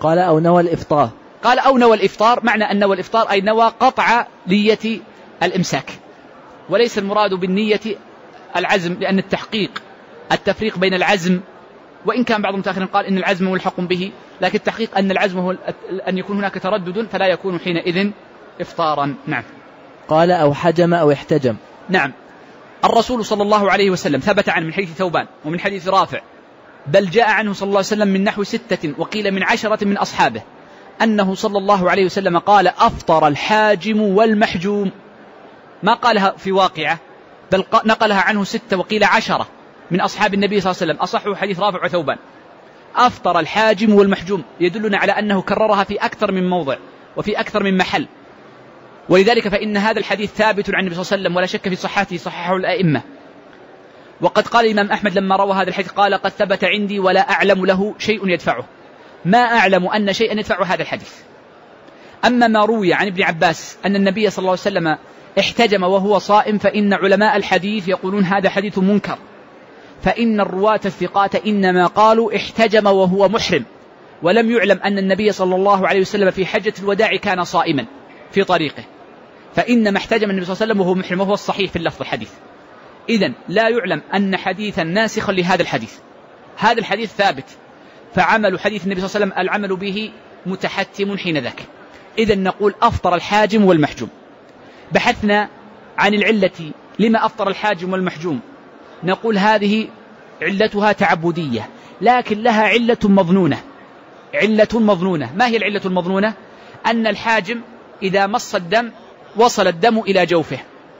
قال أو نوى الإفطار. قال أو نوى الإفطار، معنى أن نوى الإفطار أي نوى قطع نية الإمساك، وليس المراد بالنية العزم، لأن التفريق بين العزم، وإن كان بعض المتأخرين قال إن العزم ملحق به، لكن التحقيق أن العزم هو أن يكون هناك تردد فلا يكون حينئذ إفطارا. نعم. قال أو حجم أو احتجم. نعم. الرسول صلى الله عليه وسلم ثبت عنه من حديث ثوبان ومن حديث رافع، بل جاء عنه صلى الله عليه وسلم من نحو 6 وقيل من 10 من أصحابه أنه صلى الله عليه وسلم قال أفطر الحاجم والمحجوم، ما قالها في واقعة، بل نقلها عنه 6 وقيل 10 من أصحاب النبي صلى الله عليه وسلم، أصحوا حديث رافع وثوبان. أفطر الحاجم والمحجوم يدلنا على أنه كررها في أكثر من موضع وفي أكثر من محل، ولذلك فإن هذا الحديث ثابت عن النبي صلى الله عليه وسلم ولا شك في صحته، صححه الأئمة. وقد قال الإمام أحمد لما روى هذا الحديث قال قد ثبت عندي ولا أعلم له شيء يدفعه، ما أعلم أن شيئا يدفع هذا الحديث. أما ما روي عن ابن عباس أن النبي صلى الله عليه وسلم احتجم وهو صائم، فإن علماء الحديث يقولون هذا حديث منكر، فإن الرواة الثقات إنما قالوا احتجم وهو محرم، ولم يعلم أن النبي صلى الله عليه وسلم في حجة الوداع كان صائما في طريقه، فإنما احتجم النبي صلى الله عليه وسلم وهو محرم، وهو الصحيح في اللفظ الحديث. إذن لا يعلم أن حديثا ناسخا لهذا الحديث، هذا الحديث ثابت، فعمل حديث النبي صلى الله عليه وسلم العمل به متحتم حين ذاك. إذن نقول أفطر الحاجم والمحجوم. بحثنا عن العلة لما أفطر الحاجم والمحجوم، نقول هذه علتها تعبدية، لكن لها علة مظنونة. علة مظنونة، ما هي العلة المظنونة؟ أن الحاجم إذا مص الدم وصل الدم إلى جوفه،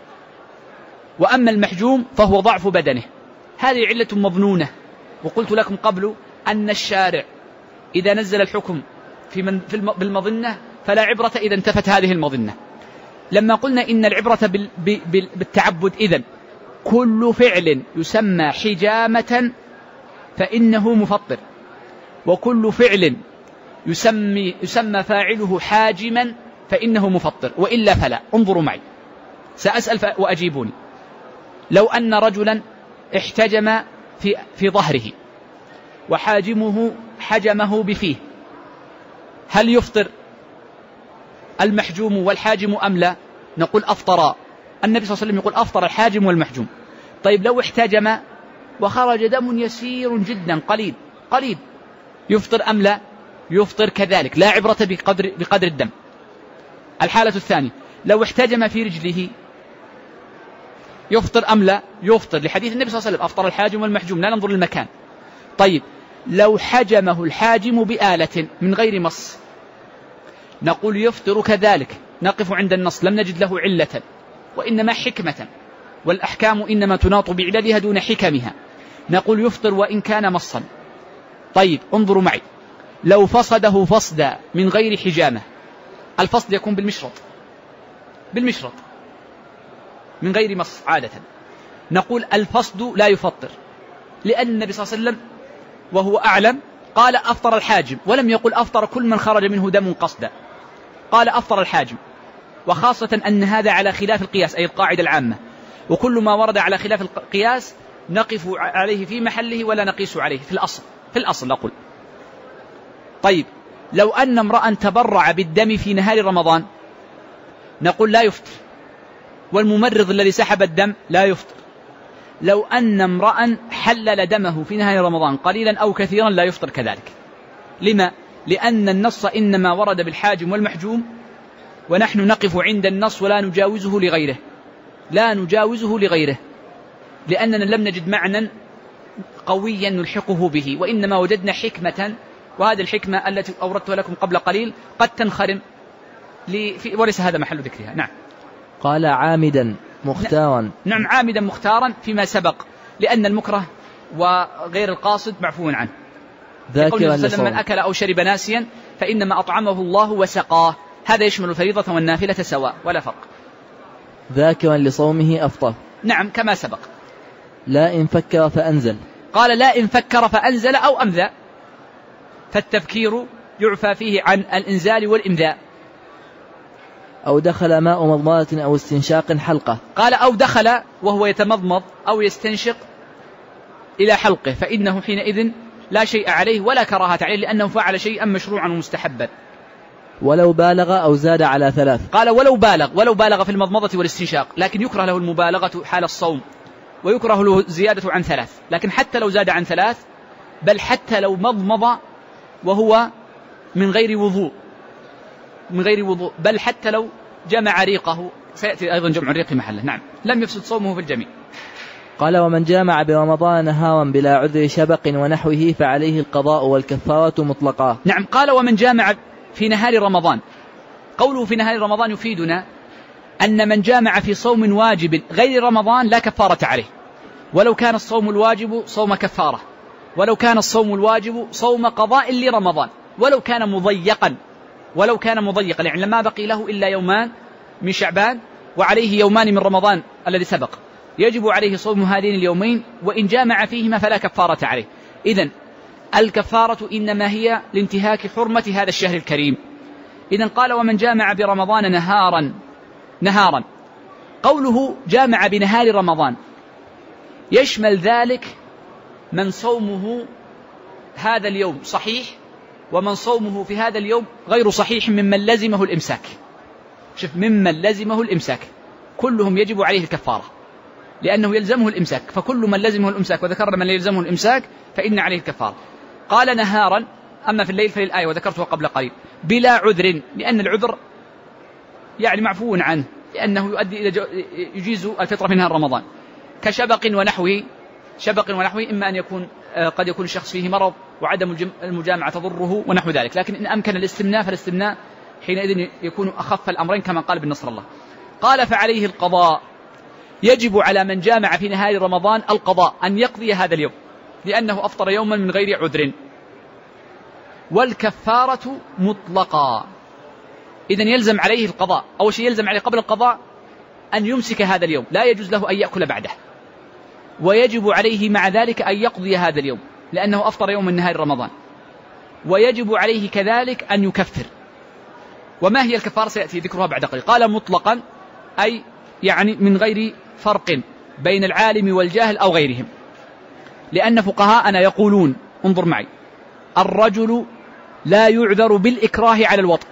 وأما المحجوم فهو ضعف بدنه، هذه علة مظنونة. وقلت لكم قبل أن الشارع إذا نزل الحكم بالمظنة فلا عبرة إذا انتفت هذه المظنة. لما قلنا إن العبرة بالتعبد، إذن كل فعل يسمى حجامة فإنه مفطر، وكل فعل يسمى فاعله حاجما فإنه مفطر، وإلا فلا. انظروا معي، سأسأل وأجيبوني. لو أن رجلا احتجم في ظهره وحاجمه حجمه بفيه، هل يفطر المحجوم والحاجم أم لا؟ نقول أفطرا. النبي صلى الله عليه وسلم يقول أفطر الحاجم والمحجوم. طيب لو احتجم وخرج دم يسير جدا قليل يفطر أم لا؟ يفطر كذلك، لا عبرة بقدر الدم. الحالة الثانية، لو احتجم في رجله يفطر أم لا؟ يفطر، لحديث النبي صلى الله عليه وسلم أفطر الحاجم والمحجوم، لا ننظر للمكان. طيب لو حجمه الحاجم بآلة من غير مص، نقول يفطر كذلك. نقف عند النص، لم نجد له علة وإنما حكمة، والأحكام إنما تناط بعللها دون حكمها. نقول يفطر وإن كان مصا. طيب انظروا معي، لو فصده فصدا من غير حجامة، الفصد يكون بالمشرط من غير مص عادة، نقول الفصد لا يفطر، لأن النبي صلى الله عليه وسلم وهو أعلم قال أفطر الحاجم، ولم يقل أفطر كل من خرج منه دم قصدا، قال أفطر الحاجم. وخاصة أن هذا على خلاف القياس، أي القاعدة العامة، وكل ما ورد على خلاف القياس نقف عليه في محله ولا نقيس عليه في الأصل نقول. طيب لو أن امرأ تبرع بالدم في نهار رمضان، نقول لا يفطر، والممرض الذي سحب الدم لا يفطر. لو أن امرأ حلل دمه في نهار رمضان قليلا أو كثيرا لا يفطر كذلك. لما؟ لأن النص إنما ورد بالحاجم والمحجوم، ونحن نقف عند النص ولا نجاوزه لغيره، لأننا لم نجد معنى قويا نلحقه به، وإنما وجدنا حكمة، وهذه الحكمة التي أوردتها لكم قبل قليل قد تنخرم وليس هذا محل ذكرها. نعم. قال عامدا مختارا. نعم، عامدا مختارا فيما سبق، لأن المكره وغير القاصد معفو عنه. ذاكرا لصوم، من أكل أو شرب ناسيا فإنما أطعمه الله وسقاه، هذا يشمل الفريضة والنافلة سواء ولا فرق. ذاكرا لصومه أفطر. نعم كما سبق. لا إن فكر فأنزل. قال لا إن فكر فأنزل أو أمذى، فالتفكير يعفى فيه عن الإنزال والإمذاء. أو دخل ماء مضمضة أو استنشاق حلقة. قال أو دخل وهو يتمضمض أو يستنشق إلى حلقه، فإنه حينئذ لا شيء عليه ولا كراهة عليه، لأنه فعل شيئا مشروعا ومستحبا. ولو بالغ أو زاد على 3. قال ولو بالغ في المضمضة والاستنشاق، لكن يكره له المبالغة حال الصوم، ويكره له زيادة عن 3. لكن حتى لو زاد عن 3، بل حتى لو مضمض وهو من غير وضوء، بل حتى لو جمع ريقه، سيأتي أيضا جمع الريق محله، نعم، لم يفسد صومه في الجميع. قال ومن جامع برمضان نهارا بلا عذر شبق ونحوه فعليه القضاء والكفارة مطلقا. نعم، قال ومن جامع في نهار رمضان. قوله في نهار رمضان يفيدنا أن من جامع في صوم واجب غير رمضان لا كفارة عليه، ولو كان الصوم الواجب صوم كفارة، ولو كان الصوم الواجب صوم قضاء لرمضان، ولو كان مضيقا، يعني لما بقي له إلا يومان من شعبان وعليه يومان من رمضان الذي سبق، يجب عليه صوم هذين اليومين، وإن جامع فيهما فلا كفارة عليه. إذن الكفارة إنما هي لانتهاك حرمة هذا الشهر الكريم. إذن قال ومن جامع برمضان نهارا، قوله جامع بنهار رمضان يشمل ذلك من صومه هذا اليوم صحيح، ومن صومه في هذا اليوم غير صحيح ممن لزمه الإمساك. شوف، ممن لزمه الإمساك كلهم يجب عليه الكفارة، لأنه يلزمه الإمساك، فكل من لزمه الإمساك، وذكرنا من يلزمه الإمساك فإن عليه الكفارة. قال نهارا، أما في الليل فللآية وذكرتها قبل قليل، بلا عذر، لأن العذر يعني معفو عنه، لأنه يؤدي إلى يجيز الفطرة في نهار رمضان، كشبق ونحوه. إما أن يكون قد يكون الشخص فيه مرض وعدم المجامعة تضره ونحو ذلك، لكن إن أمكن الاستمناء فالاستمناء حينئذ يكون أخف الأمرين كما قال ابن نصر الله. قال فعليه القضاء، يجب على من جامع في نهار رمضان القضاء، أن يقضي هذا اليوم لأنه أفطر يوما من غير عذر، والكفارة مطلقا. إذن يلزم عليه القضاء. أول شيء يلزم عليه قبل القضاء أن يمسك هذا اليوم، لا يجوز له أن يأكل بعده، ويجب عليه مع ذلك أن يقضي هذا اليوم لأنه أفطر يوم من نهار رمضان، ويجب عليه كذلك أن يكفر. وما هي الكفارة سيأتي ذكرها بعد قليل. قال مطلقا، أي يعني من غير فرق بين العالم والجاهل أو غيرهم، لأن فقهاءنا يقولون، انظر معي، الرجل لا يعذر بالإكراه على الوطء،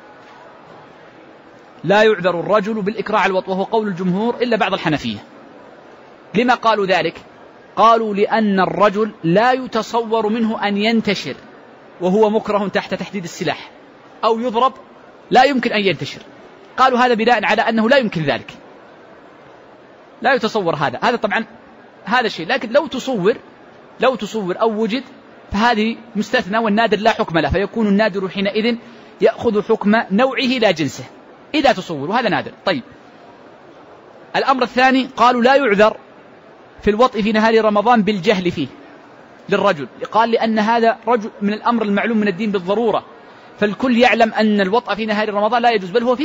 لا يعذر الرجل بالإكراه على الوطء، وهو قول الجمهور إلا بعض الحنفية. لما قالوا ذلك؟ قالوا لأن الرجل لا يتصور منه أن ينتشر وهو مكره تحت تحديد السلاح أو يضرب، لا يمكن أن ينتشر. قالوا هذا بناء على أنه لا يمكن ذلك، لا يتصور هذا طبعا هذا الشيء، لكن لو تصور أو وجد فهذه مستثنى، والنادر لا حكم له، فيكون النادر حينئذ يأخذ حكم نوعه لا جنسه إذا تصور، وهذا نادر. طيب، الأمر الثاني قالوا لا يعذر في الوطء في نهار رمضان بالجهل فيه للرجل، قال لأن هذا رجل من الأمر المعلوم من الدين بالضرورة، فالكل يعلم أن الوطء في نهار رمضان لا يجوز، بل هو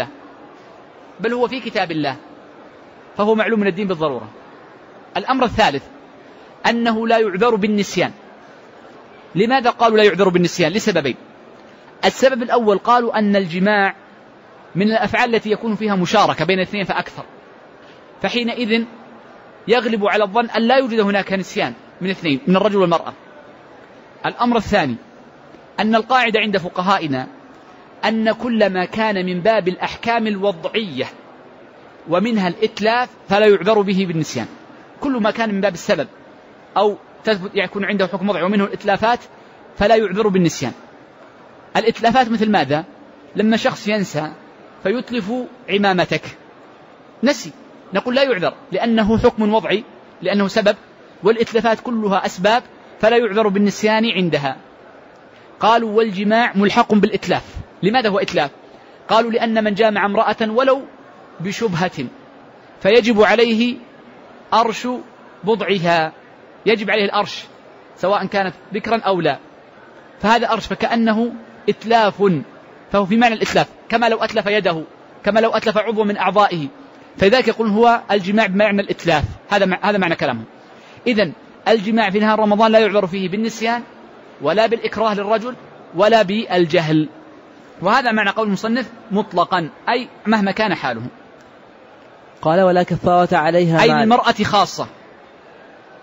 في كتاب الله، فهو معلوم من الدين بالضرورة. الأمر الثالث أنه لا يعذر بالنسيان. لماذا قالوا لا يعذر بالنسيان؟ لسببين. السبب الأول قالوا أن الجماع من الأفعال التي يكون فيها مشاركة بين اثنين فأكثر، فحينئذ يغلب على الظن أن لا يوجد هناك نسيان من اثنين، من الرجل والمرأة. الأمر الثاني أن القاعدة عند فقهائنا أن كل ما كان من باب الأحكام الوضعية ومنها الإتلاف فلا يعذر به بالنسيان. كل ما كان من باب السبب أو تثبت يكون عنده حكم وضعي ومنه الإتلافات فلا يعذر بالنسيان. الإتلافات مثل ماذا؟ لما شخص ينسى فيتلف عمامتك، نسي، نقول لا يعذر لأنه حكم وضعي، لأنه سبب، والإتلافات كلها أسباب فلا يعذر بالنسيان عندها. قالوا والجماع ملحق بالإتلاف. لماذا هو إتلاف؟ قالوا لأن من جامع امرأة ولو بشبهة فيجب عليه أرش بضعها، يجب عليه الأرش سواء كانت ذكرا أو لا، فهذا أرش، فكأنه إتلاف، فهو في معنى الإتلاف، كما لو أتلف يده، كما لو أتلف عضو من أعضائه، فذلك يقول هو الجماع بمعنى الإتلاف. هذا معنى كلامه. إذن الجماع في نهار رمضان لا يعذر فيه بالنسيان ولا بالإكراه للرجل ولا بالجهل، وهذا معنى قول المصنف مطلقا، أي مهما كان حاله. قال ولا كفارة عليها، أي للمرأة خاصة.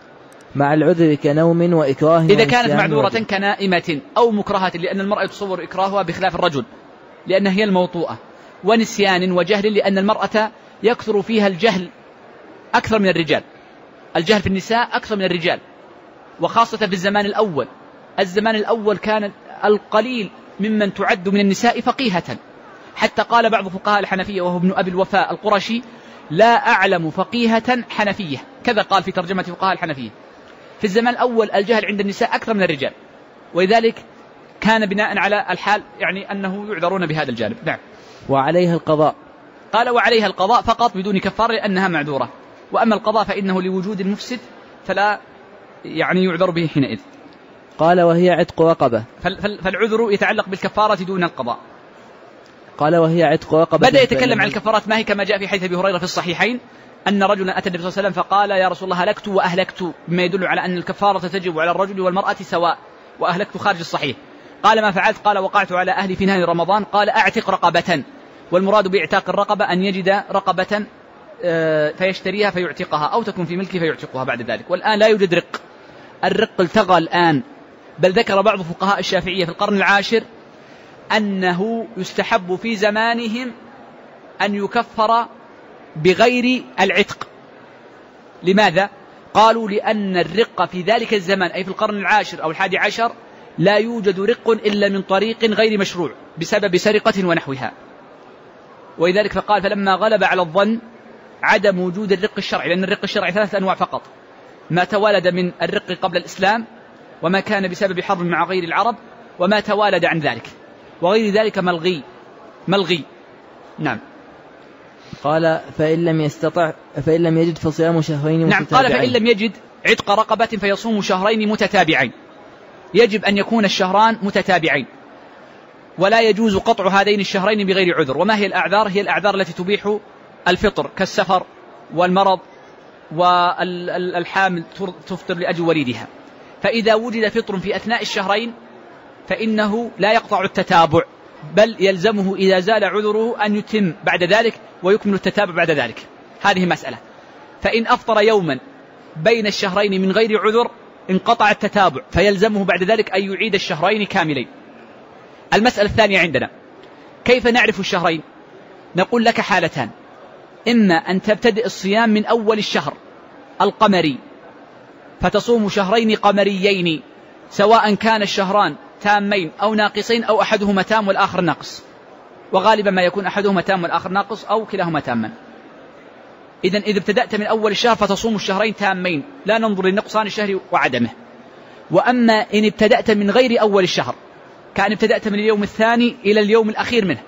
مع العذر كنوم وإكراه إذا كانت معذورة كنائمة أو مكرهة، لأن المرأة يتصور إكراهها بخلاف الرجل لأنها هي الموطوءة، ونسيان وجهل لأن المرأة يكثر فيها الجهل أكثر من الرجال. الجهل في النساء أكثر من الرجال، وخاصة في الزمان الأول. الزمان الأول كان القليل ممن تعد من النساء فقيهة، حتى قال بعض فقهاء الحنفية وهو ابن أبي الوفاء القرشي: لا أعلم فقيهة حنفية، كذا قال في ترجمة فقهاء الحنفية. في الزمان الأول الجهل عند النساء أكثر من الرجال، ولذلك كان بناء على الحال يعني أنه يعذرون بهذا الجانب. نعم. وعليها القضاء. قال وعليها القضاء فقط بدون كفارة لأنها معذورة، وأما القضاء فإنه لوجود المفسد فلا يعني يعذر به حينئذ. قال وهي عتق رقبة. فالعذر يتعلق بالكفارة دون القضاء. قال وهي عتق رقبة. بدأ يتكلم عن الكفارات ما هي كما جاء في حديث أبي هريرة في الصحيحين أن رجلا أتى النبي صلى الله عليه وسلم فقال: يا رسول الله هلكت وأهلكت، بما يدل على أن الكفارة تجب على الرجل والمرأة سواء، وأهلكت خارج الصحيح. قال: ما فعلت؟ قال: وقعت على أهلي في نهار رمضان. قال: أعتق رقبة. والمراد بإعتاق الرقبة أن يجد رقبة فيشتريها فيعتقها، أو تكون في ملكه فيعتقها بعد ذلك. والآن لا يوجد رق، الرق التغى الآن، بل ذكر بعض فقهاء الشافعية في القرن العاشر أنه يستحب في زمانهم أن يكفر بغير العتق. لماذا؟ قالوا: لأن الرق في ذلك الزمان أي في القرن العاشر أو 11 لا يوجد رق إلا من طريق غير مشروع بسبب سرقة ونحوها. ولذلك فقال: فلما غلب على الظن عدم وجود الرق الشرعي، لأن الرق الشرعي 3 أنواع فقط: ما تولد من الرق قبل الإسلام، وما كان بسبب حرب مع غير العرب، وما توالد عن ذلك، وغير ذلك ملغي. نعم. قال: فإن لم يجد فصيام شهرين متتابعين. نعم. قال: فإن لم يجد عتق رقبة فيصوم شهرين متتابعين. يجب أن يكون الشهران متتابعين، ولا يجوز قطع هذين الشهرين بغير عذر. وما هي الأعذار؟ هي الأعذار التي تبيح الفطر كالسفر والمرض والحامل تفطر لأجل وليدها. فإذا وجد فطر في أثناء الشهرين فإنه لا يقطع التتابع، بل يلزمه إذا زال عذره أن يتم بعد ذلك ويكمل التتابع بعد ذلك. هذه مسألة. فإن أفطر يوما بين الشهرين من غير عذر انقطع التتابع، فيلزمه بعد ذلك أن يعيد الشهرين كاملين. المسألة الثانية عندنا: كيف نعرف الشهرين؟ نقول لك حالتان: إما أن تبتدئ الصيام من أول الشهر القمري فتصوم شهرين قمريين، سواء كان الشهران تامين أو ناقصين أو أحدهما تام والآخر ناقص، وغالبا ما يكون أحدهما تام والآخر ناقص أو كلاهما تاما. إذن إذا ابتدأت من أول الشهر فتصوم الشهرين تامين، لا ننظر لنقصان الشهر وعدمه. وأما إن ابتدأت من غير أول الشهر، كان ابتدأت من اليوم الثاني إلى اليوم الأخير منه،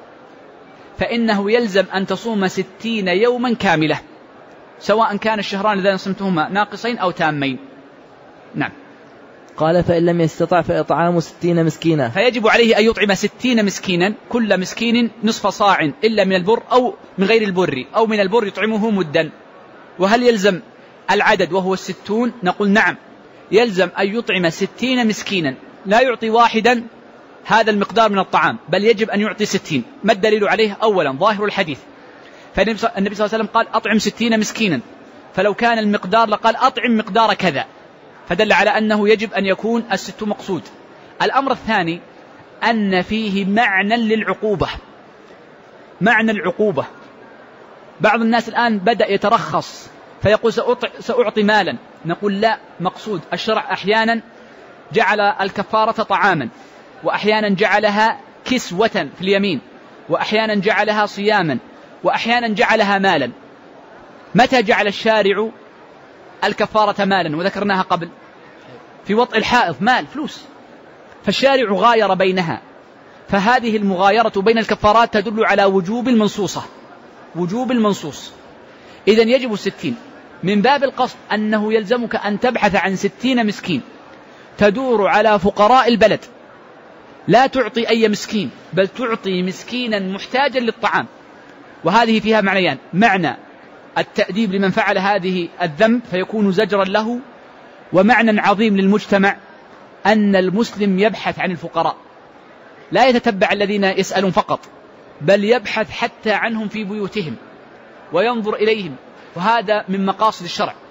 فإنه يلزم أن تصوم 60 يوما كاملة، سواء كان الشهران الذين صمتهما ناقصين أو تامين. نعم. قال: فإن لم يستطع فإطعام 60 مسكينا. فيجب عليه أن يطعم 60 مسكينا، كل مسكين نصف صاع إلا من البر أو من غير البر، أو من البر يطعمه مدا. وهل يلزم العدد وهو 60؟ نقول نعم، يلزم أن يطعم 60 مسكينا، لا يعطي واحدا هذا المقدار من الطعام، بل يجب أن يعطي 60. ما الدليل عليه؟ أولا ظاهر الحديث، فالنبي صلى الله عليه وسلم قال: أطعم 60 مسكينا، فلو كان المقدار لقال: أطعم مقدار كذا، فدل على أنه يجب أن يكون 6 مقصود. الأمر الثاني أن فيه معنى للعقوبة، معنى العقوبة. بعض الناس الآن بدأ يترخص فيقول: سأعطي مالا. نقول لا، مقصود الشرع أحيانا جعل الكفارة طعاما، وأحيانا جعلها كسوة في اليمين، وأحيانا جعلها صياما، وأحيانا جعلها مالا. متى جعل الشارع الكفارة مالا؟ وذكرناها قبل في وطء الحائض، مال فلوس، فالشارع غاير بينها. فهذه المغايرة بين الكفارات تدل على وجوب المنصوصة، وجوب المنصوص. إذن يجب 60. من باب القصد أنه يلزمك أن تبحث عن 60 مسكين تدور على فقراء البلد، لا تعطي أي مسكين، بل تعطي مسكينا محتاجا للطعام. وهذه فيها معنيان: معنى التأديب لمن فعل هذه الذنب فيكون زجرا له، ومعنى عظيم للمجتمع أن المسلم يبحث عن الفقراء، لا يتتبع الذين يسألون فقط، بل يبحث حتى عنهم في بيوتهم وينظر إليهم، وهذا من مقاصد الشرع.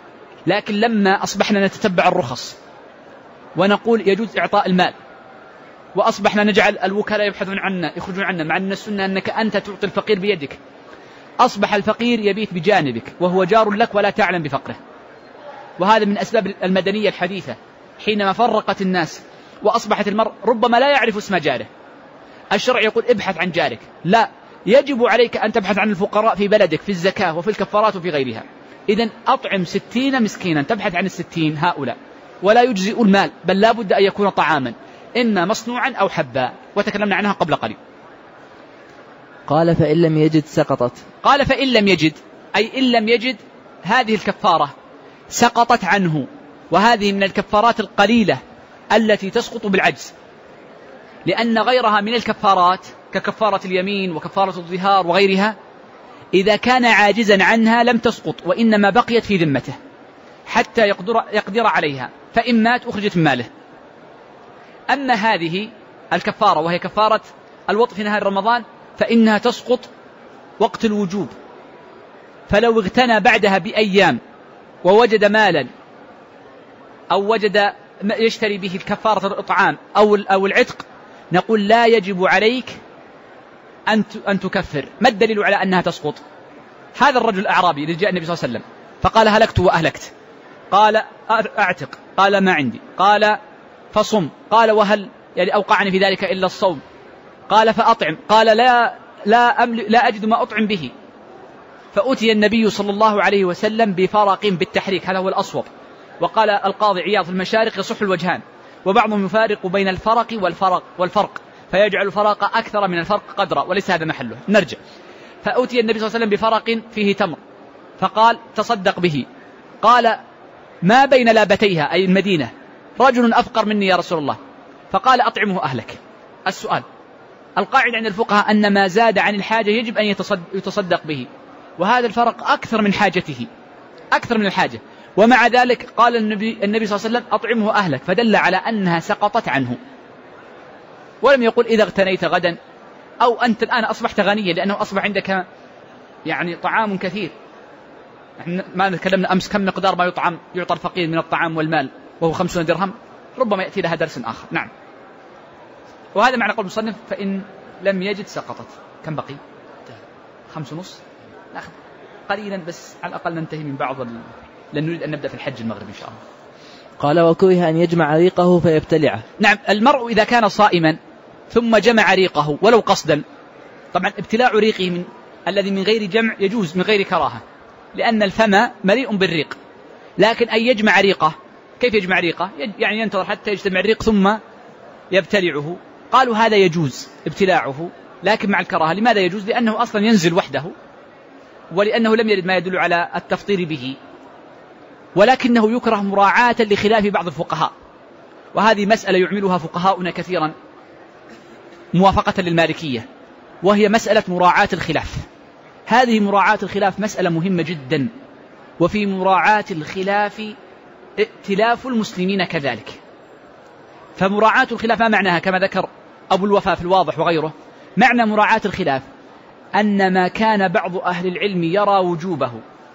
لكن لما أصبحنا نتتبع الرخص ونقول يجوز إعطاء المال، وأصبحنا نجعل الوكلاء يبحثون عنا يخرجون عنا، مع أن السنة أنك أنت تعطي الفقير بيدك، أصبح الفقير يبيت بجانبك وهو جار لك ولا تعلم بفقره. وهذا من أسباب المدنية الحديثة، حينما فرقت الناس وأصبحت المرء ربما لا يعرف اسم جاره. الشرع يقول ابحث عن جارك، لا، يجب عليك أن تبحث عن الفقراء في بلدك في الزكاة وفي الكفارات وفي غيرها. إذن أطعم 60 مسكينا، تبحث عن 60 هؤلاء، ولا يجزئ المال، بل لا بد أن يكون طعاما إما مصنوعا أو حبا، وتكلمنا عنها قبل قليل. قال فإن لم يجد سقطت. قال فإن لم يجد، أي إن لم يجد هذه الكفارة سقطت عنه، وهذه من الكفارات القليلة التي تسقط بالعجز، لأن غيرها من الكفارات ككفارة اليمين وكفارة الظهار وغيرها إذا كان عاجزا عنها لم تسقط، وإنما بقيت في ذمته حتى يقدر عليها، فإن مات أخرجت من ماله. أما هذه الكفارة وهي كفارة الوطء في نهار رمضان فإنها تسقط وقت الوجوب، فلو اغتنى بعدها بأيام ووجد مالا أو وجد يشتري به كفارة الإطعام أو العتق، نقول لا يجب عليك أن تكفر. ما الدليل على أنها تسقط؟ هذا الرجل الأعرابي الذي جاء النبي صلى الله عليه وسلم فقال هلكت وأهلكت، قال أعتق، قال ما عندي، قال فصم، قال وهل يعني أوقعني في ذلك إلا الصوم، قال فأطعم، قال لا أجد ما أطعم به. فأتي النبي صلى الله عليه وسلم بفرق بالتحريك، هذا هو الأصوب. وقال القاضي عياض في المشارق يصح الوجهان، وبعضهم يفارق بين الفرق والفرق فيجعل الفرق أكثر من الفرق قدرا، وليس هذا محله. نرجع. فأتي النبي صلى الله عليه وسلم بفرق فيه تمر فقال تصدق به، قال ما بين لابتيها أي المدينة رجل أفقر مني يا رسول الله، فقال أطعمه أهلك. السؤال، القاعدة عند الفقهاء أن ما زاد عن الحاجة يجب أن يتصدق به، وهذا الفرق أكثر من حاجته، أكثر من الحاجة، ومع ذلك قال النبي صلى الله عليه وسلم أطعمه أهلك، فدل على أنها سقطت عنه. ولم يقل إذا اغتنيت غدا أو أنت الآن أصبحت غنيا، لأنه أصبح عندك يعني طعام كثير. ما تكلمنا أمس كم مقدار ما يعطى الفقير من الطعام والمال وهو 50 درهم، ربما يأتي لها درس آخر. نعم. وهذا معنى قول المصنف فإن لم يجد سقطت. كم بقي؟ 5:30. نأخذ قليلا بس على الأقل ننتهي من بعض لأن نريد أن نبدأ في الحج المغرب إن شاء الله. قال وكره أن يجمع ريقه فيبتلعه. نعم، المرء إذا كان صائما ثم جمع ريقه ولو قصدا، طبعا ابتلاع ريقه الذي من غير جمع يجوز من غير كراهة، لأن الفم مليء بالريق، لكن أن يجمع ريقه، كيف يجمع ريقه؟ يعني ينتظر حتى يجتمع الريق ثم يبتلعه. قالوا هذا يجوز ابتلاعه، لكن مع الكراهة. لماذا يجوز؟ لأنه أصلا ينزل وحده، ولأنه لم يرد ما يدل على التفطير به، ولكنه يكره مراعاة لخلاف بعض الفقهاء، وهذه مسألة يعملها فقهاؤنا كثيرا موافقة للمالكية، وهي مسألة مراعاة الخلاف. هذه مراعاة الخلاف مسألة مهمة جدا، وفي مراعاة الخلاف ائتلاف المسلمين كذلك. فمراعاة الخلاف ما معناها؟ كما ذكر أبو الوفاء في الواضح وغيره، معنى مراعاة الخلاف أن ما كان بعض أهل العلم يرى وجوبه،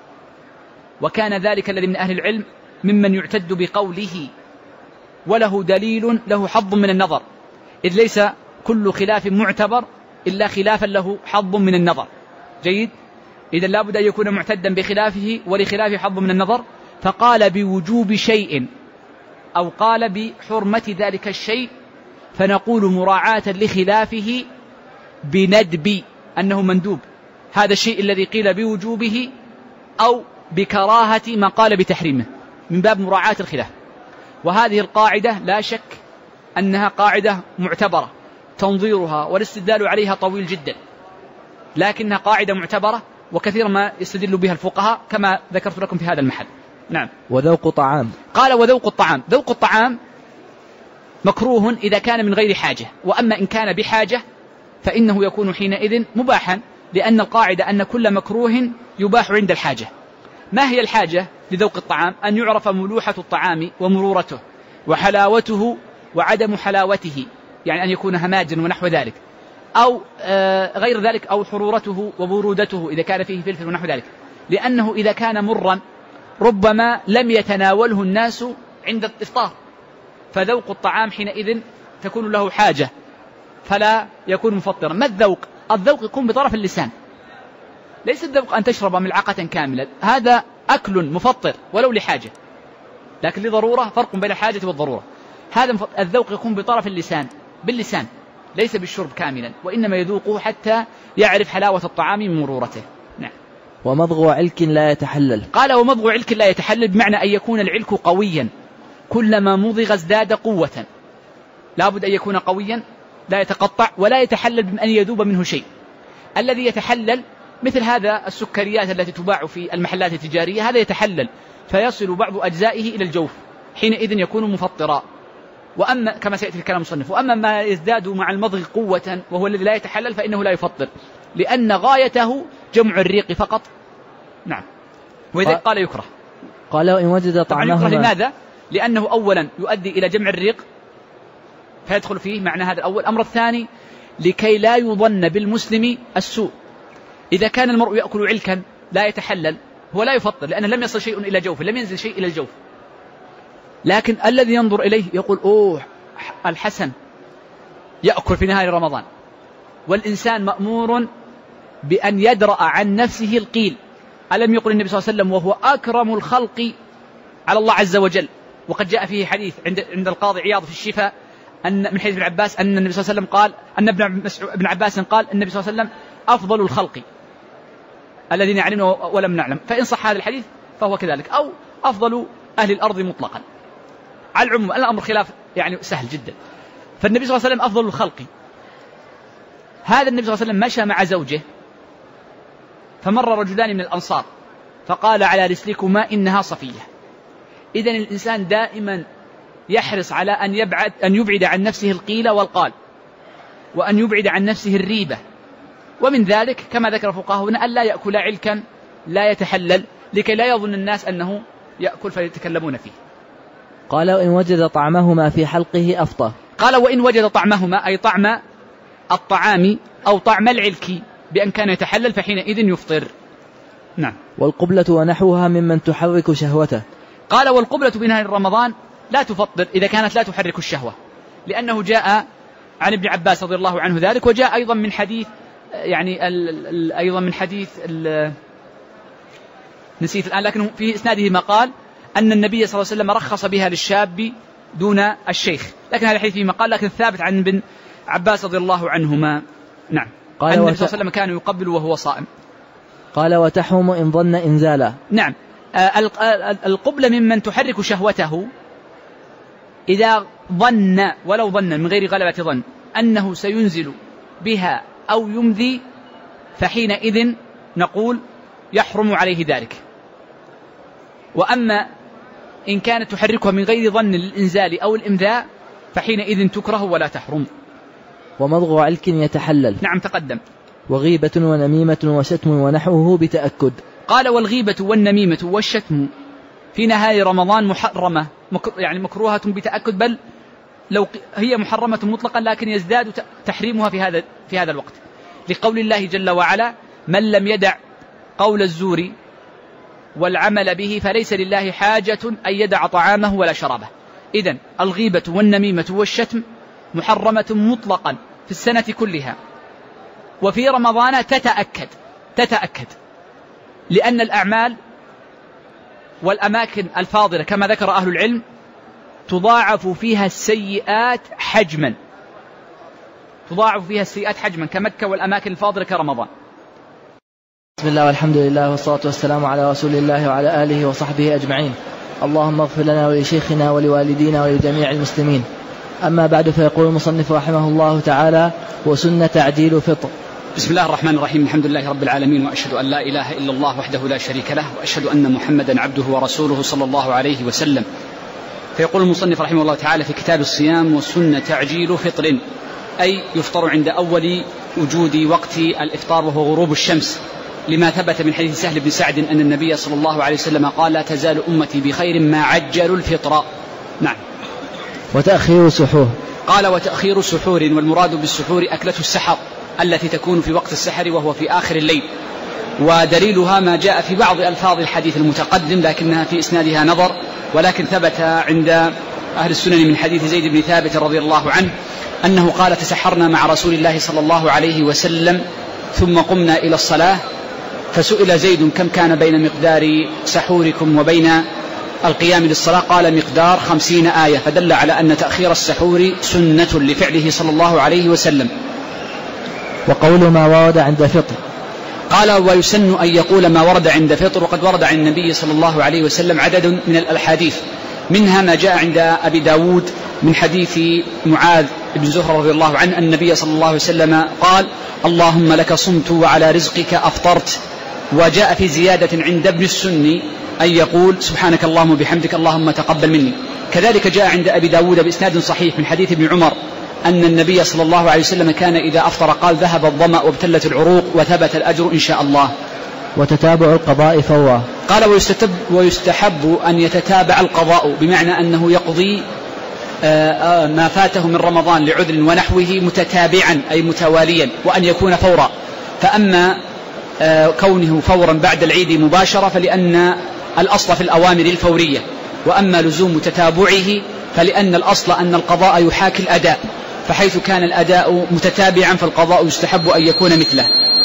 وكان ذلك الذي من أهل العلم ممن يعتد بقوله وله دليل له حظ من النظر، إذ ليس كل خلاف معتبر إلا خلافا له حظ من النظر. جيد؟ إذا لابد أن يكون معتدا بخلافه ولخلافه حظ من النظر. فقال بوجوب شيء أو قال بحرمة ذلك الشيء، فنقول مراعاة لخلافه بندب أنه مندوب هذا الشيء الذي قيل بوجوبه، أو بكراهة ما قال بتحريمه، من باب مراعاة الخلاف. وهذه القاعدة لا شك أنها قاعدة معتبرة، تنظيرها والاستدلال عليها طويل جدا، لكنها قاعدة معتبرة وكثيرا ما يستدل بها الفقهاء كما ذكرت لكم في هذا المحل. نعم. وذوق طعام. قال وذوق الطعام. ذوق الطعام مكروه إذا كان من غير حاجة، وأما إن كان بحاجة فإنه يكون حينئذ مباحا، لأن القاعدة أن كل مكروه يباح عند الحاجة. ما هي الحاجة لذوق الطعام؟ أن يعرف ملوحة الطعام ومرورته وحلاوته وعدم حلاوته، يعني أن يكون هماجا ونحو ذلك، أو غير ذلك، أو حرورته وبرودته إذا كان فيه فلفل ونحو ذلك، لأنه إذا كان مرا ربما لم يتناوله الناس عند الإفطار، فذوق الطعام حينئذ تكون له حاجة فلا يكون مفطرا. ما الذوق؟ الذوق يكون بطرف اللسان، ليس الذوق أن تشرب ملعقة كاملة، هذا أكل مفطر ولو لحاجة، لكن لضرورة، فرق بين الحاجة والضرورة. هذا الذوق يكون بطرف اللسان، باللسان، ليس بالشرب كاملا، وإنما يذوقه حتى يعرف حلاوة الطعام من مرورته. نعم. ومضغ علك لا يتحلل. قال ومضغ علك لا يتحلل، بمعنى أن يكون العلك قويا، كلما مضغ ازداد قوة، لابد أن يكون قويا لا يتقطع ولا يتحلل بأن يذوب منه شيء. الذي يتحلل مثل هذا السكريات التي تباع في المحلات التجارية، هذا يتحلل فيصل بعض أجزائه إلى الجوف، حينئذ يكون مفطرا. وأما كما سيأتي في كلام المصنف، وأما ما يزداد مع المضغ قوة وهو الذي لا يتحلل فإنه لا يفطر، لأن غايته جمع الريق فقط. نعم. وإذا قال يكره. قال وإن وجد طعمه. يكره لماذا؟ لأنه أولا يؤدي إلى جمع الريق فيدخل فيه معنى هذا الأول. الأمر الثاني لكي لا يظن بالمسلم السوء، إذا كان المرء يأكل علكا لا يتحلل هو لا يفطر، لأنه لم يصل شيء إلى جوفه، لم ينزل شيء إلى الجوف، لكن الذي ينظر إليه يقول أوه الحسن يأكل في نهاية رمضان. والإنسان مأمور بأن يدرأ عن نفسه القيل. ألم يقل النبي صلى الله عليه وسلم وهو أكرم الخلق على الله عز وجل، وقد جاء فيه حديث عند القاضي عياض في الشفاء أن من حديث ابن عباس أن النبي صلى الله عليه وسلم قال أن ابن عباس قال النبي صلى الله عليه وسلم أفضل الخلق الذين يعلمون ولم نعلم، فإن صح هذا الحديث فهو كذلك، أو أفضل أهل الأرض مطلقا. على العموم الأمر خلاف يعني سهل جدا. فالنبي صلى الله عليه وسلم أفضل الخلق. هذا النبي صلى الله عليه وسلم مشى مع زوجه فمر رجلان من الأنصار فقال على رسلكما إنها صفية. إذن الإنسان دائما يحرص على أن يبعد عن نفسه القيل والقال، وأن يبعد عن نفسه الريبة. ومن ذلك كما ذكر فقهاؤنا أن لا يأكل علكا لا يتحلل، لكي لا يظن الناس أنه يأكل فيتكلمون فيه. قال وإن وجد طعمهما في حلقه أفطر. قال وإن وجد طعمهما أي طعم الطعام أو طعم العلك بأن كان يتحلل فحينئذ يفطر. نعم. والقبلة ونحوها ممن تحرك شهوته. قال والقبلة بنهار رمضان لا تفطر إذا كانت لا تحرك الشهوة، لأنه جاء عن ابن عباس رضي الله عنه ذلك، وجاء أيضا من حديث يعني أيضا من حديث نسيت الآن، لكن في إسناده ما قال أن النبي صلى الله عليه وسلم رخص بها للشاب دون الشيخ، لكن هذا الحديث فيه مقال، لكن ثابت عن ابن عباس رضي الله عنهما. نعم. قال أن النبي صلى الله عليه وسلم كان يقبل وهو صائم. قال وتحرم إن ظن إنزالا. نعم. القبلة ممن تحرك شهوته إذا ظن ولو ظن من غير غلبة ظن أنه سينزل بها أو يمذي، فحينئذ نقول يحرم عليه ذلك. وأما إن كانت تحركها من غير ظن للإنزال أو الإمذاء فحينئذ تكره ولا تحرم. ومضغ علك يتحلل. نعم تقدم. وغيبة ونميمة وشتم ونحوه بتأكد. قال والغيبة والنميمة والشتم في نهاية رمضان محرمة، يعني مكروهة بتأكد، بل لو هي محرمة مطلقا لكن يزداد تحريمها في هذا الوقت، لقول الله جل وعلا من لم يدع قول الزور والعمل به فليس لله حاجة أن يدع طعامه ولا شرابه. إذن الغيبة والنميمة والشتم محرمة مطلقا في السنة كلها، وفي رمضان تتأكد لأن الأعمال والأماكن الفاضلة كما ذكر أهل العلم تضاعف فيها السيئات حجما، كمكة والأماكن الفاضلة كرمضان. بسم الله والحمد لله والصلاة والسلام على رسول الله وعلى آله وصحبه أجمعين. اللهم اغفر لنا ولشيخنا ولوالدينا ولجميع المسلمين. أما بعد، فيقول المصنف رحمه الله تعالى: وسنة تعجيل فطر. بسم الله الرحمن الرحيم. الحمد لله رب العالمين، وأشهد أن لا إله إلا الله وحده لا شريك له، وأشهد أن محمدا عبده ورسوله صلى الله عليه وسلم. فيقول المصنف رحمه الله تعالى في كتاب الصيام: وسنة تعجيل فطر، أي يفطر عند أول وجود وقت الإفطار وهو غروب الشمس، لما ثبت من حديث سهل بن سعد أن النبي صلى الله عليه وسلم قال: لا تزال أمتي بخير ما عجلوا الفطر. نعم. وتأخير سحور. قال: وتأخير سحور، والمراد بالسحور أكلة السحر التي تكون في وقت السحر وهو في آخر الليل. ودليلها ما جاء في بعض ألفاظ الحديث المتقدم لكنها في إسنادها نظر، ولكن ثبت عند أهل السنن من حديث زيد بن ثابت رضي الله عنه أنه قال: تسحرنا مع رسول الله صلى الله عليه وسلم ثم قمنا إلى الصلاة، فسئل زيد: كم كان بين مقدار سحوركم وبين القيام للصلاة؟ قال: مقدار 50 آية، فدل على أن تأخير السحور سنة لفعله صلى الله عليه وسلم. وقول ما ورد عند فطر. قال: ويسن أن يقول ما ورد عند فطر، وقد ورد عن النبي صلى الله عليه وسلم عدد من الأحاديث، منها ما جاء عند أبي داود من حديث معاذ بن زهرة رضي الله عنه أن النبي صلى الله عليه وسلم قال: اللهم لك صمت وعلى رزقك أفطرت. وجاء في زيادة عند ابن السني أن يقول: سبحانك اللهم وبحمدك اللهم تقبل مني. كذلك جاء عند أبي داود بإسناد صحيح من حديث ابن عمر أن النبي صلى الله عليه وسلم كان إذا أفطر قال: ذهب الظمأ وابتلت العروق وثبت الأجر إن شاء الله. وتتابع القضاء فورا. قال: ويستحب أن يتتابع القضاء، بمعنى أنه يقضي ما فاته من رمضان لعذر ونحوه متتابعا أي متواليا، وأن يكون فورا. فأما كونه فورا بعد العيد مباشرة فلأن الأصل في الأوامر الفورية، وأما لزوم تتابعه فلأن الأصل أن القضاء يحاكي الأداء، فحيث كان الأداء متتابعا فالقضاء يستحب أن يكون مثله.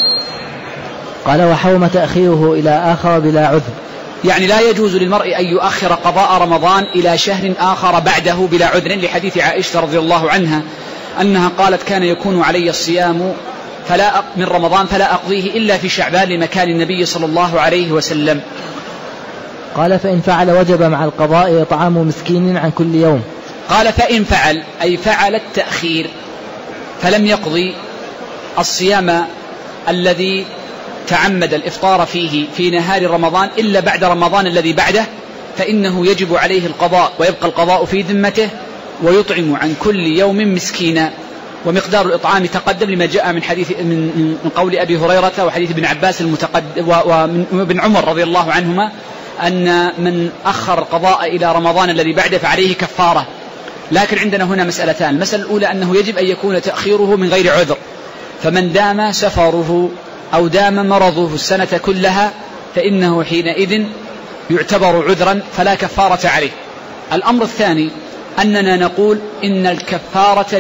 قال: وحرم تأخيره إلى آخر بلا عذر. يعني لا يجوز للمرء أن يؤخر قضاء رمضان إلى شهر آخر بعده بلا عذر، لحديث عائشة رضي الله عنها أنها قالت: كان يكون علي الصيام من رمضان فلا أقضيه إلا في شعبان لمكان النبي صلى الله عليه وسلم. قال: فإن فعل وجب مع القضاء إطعام مسكين عن كل يوم. قال: فإن فعل أي فعل التأخير فلم يقضي الصيام الذي تعمد الإفطار فيه في نهار رمضان إلا بعد رمضان الذي بعده، فإنه يجب عليه القضاء، ويبقى القضاء في ذمته، ويطعم عن كل يوم مسكينا. ومقدار الإطعام تقدم لما جاء من حديث من قول أبي هريرة وحديث ابن عباس المتقدم وابن عمر رضي الله عنهما أن من أخر القضاء إلى رمضان الذي بعده فعليه كفارة. لكن عندنا هنا مسألتان: المسألة الأولى أنه يجب أن يكون تأخيره من غير عذر، فمن دام سفره أو دام مرضه السنة كلها فإنه حينئذ يعتبر عذرا فلا كفارة عليه. الأمر الثاني أننا نقول إن الكفارة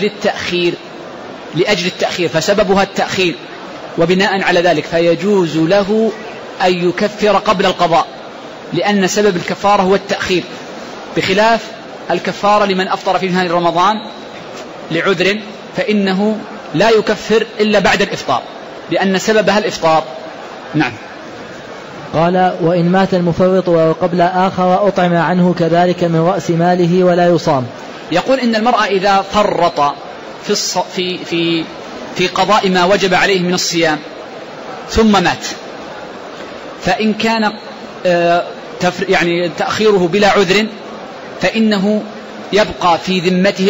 لأجل التأخير فسببها التأخير، وبناء على ذلك فيجوز له أن يكفر قبل القضاء، لأن سبب الكفارة هو التأخير، بخلاف الكفارة لمن أفطر في نهار رمضان لعذر فإنه لا يكفر إلا بعد الإفطار لأن سببها الإفطار. نعم. قال: وإن مات المفرط وقبل آخر أطعم عنه كذلك من رأس ماله ولا يصام. يقول إن المرأة إذا فرط في قضاء ما وجب عليه من الصيام ثم مات، فإن كان يعني تأخيره بلا عذر فإنه يبقى في ذمته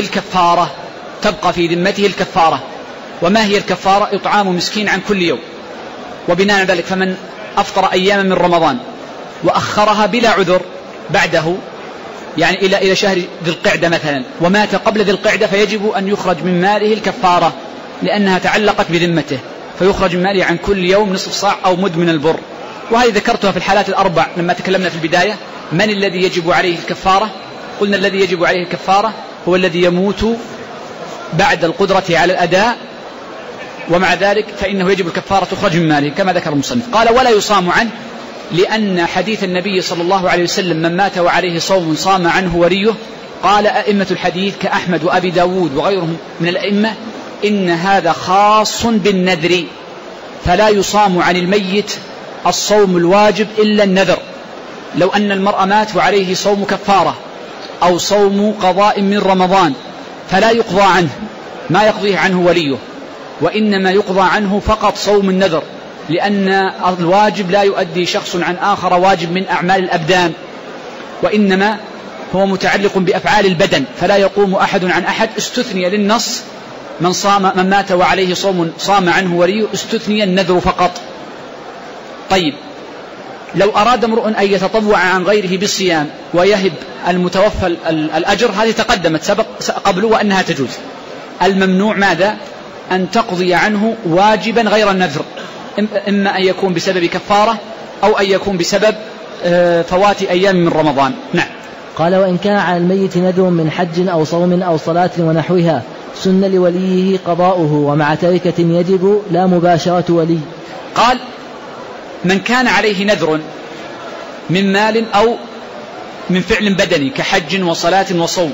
الكفارة. وما هي الكفارة؟ إطعام مسكين عن كل يوم. وبناء على ذلك فمن أفطر أياما من رمضان وأخرها بلا عذر بعده، يعني إلى شهر ذي القعدة مثلا، ومات قبل ذي القعدة، فيجب أن يخرج من ماله الكفارة لأنها تعلقت بذمته، فيخرج من ماله عن كل يوم نصف صاع أو مد من البر. وهذه ذكرتها في الحالات الأربع لما تكلمنا في البداية. من الذي يجب عليه الكفارة؟ قلنا الذي يجب عليه الكفارة هو الذي يموت بعد القدرة على الأداء، ومع ذلك فإنه يجب الكفارة تخرج من ماله كما ذكر المصنف. قال: ولا يصام عنه، لأن حديث النبي صلى الله عليه وسلم: من مات وعليه صوم صام عنه وليه. قال أئمة الحديث كأحمد وأبي داود وغيرهم من الأئمة: إن هذا خاص بالنذر، فلا يصام عن الميت الصوم الواجب إلا النذر. لو أن المرء مات وعليه صوم كفارة أو صوم قضاء من رمضان فلا يقضى عنه، ما يقضيه عنه وليه، وإنما يقضى عنه فقط صوم النذر، لأن الواجب لا يؤدي شخص عن آخر واجب من أعمال الأبدان، وإنما هو متعلق بأفعال البدن، فلا يقوم أحد عن أحد. استثني للنص من مات وعليه صوم صام عنه وليه، استثني النذر فقط. طيب، لو أراد امرؤ أن يتطوع عن غيره بالصيام ويهب المتوفى الأجر، هذه تقدمت سبق قبله وأنها تجوز. الممنوع ماذا؟ أن تقضي عنه واجبا غير النذر، إما أن يكون بسبب كفارة أو أن يكون بسبب فوات أيام من رمضان. نعم. قال وإن كان على الميت نذر من حج أو صوم أو صلاة ونحوها سن لوليه قضاؤه ومع تركة يجب لا مباشرة ولي. قال من كان عليه نذر من مال أو من فعل بدني كحج وصلاة وصوم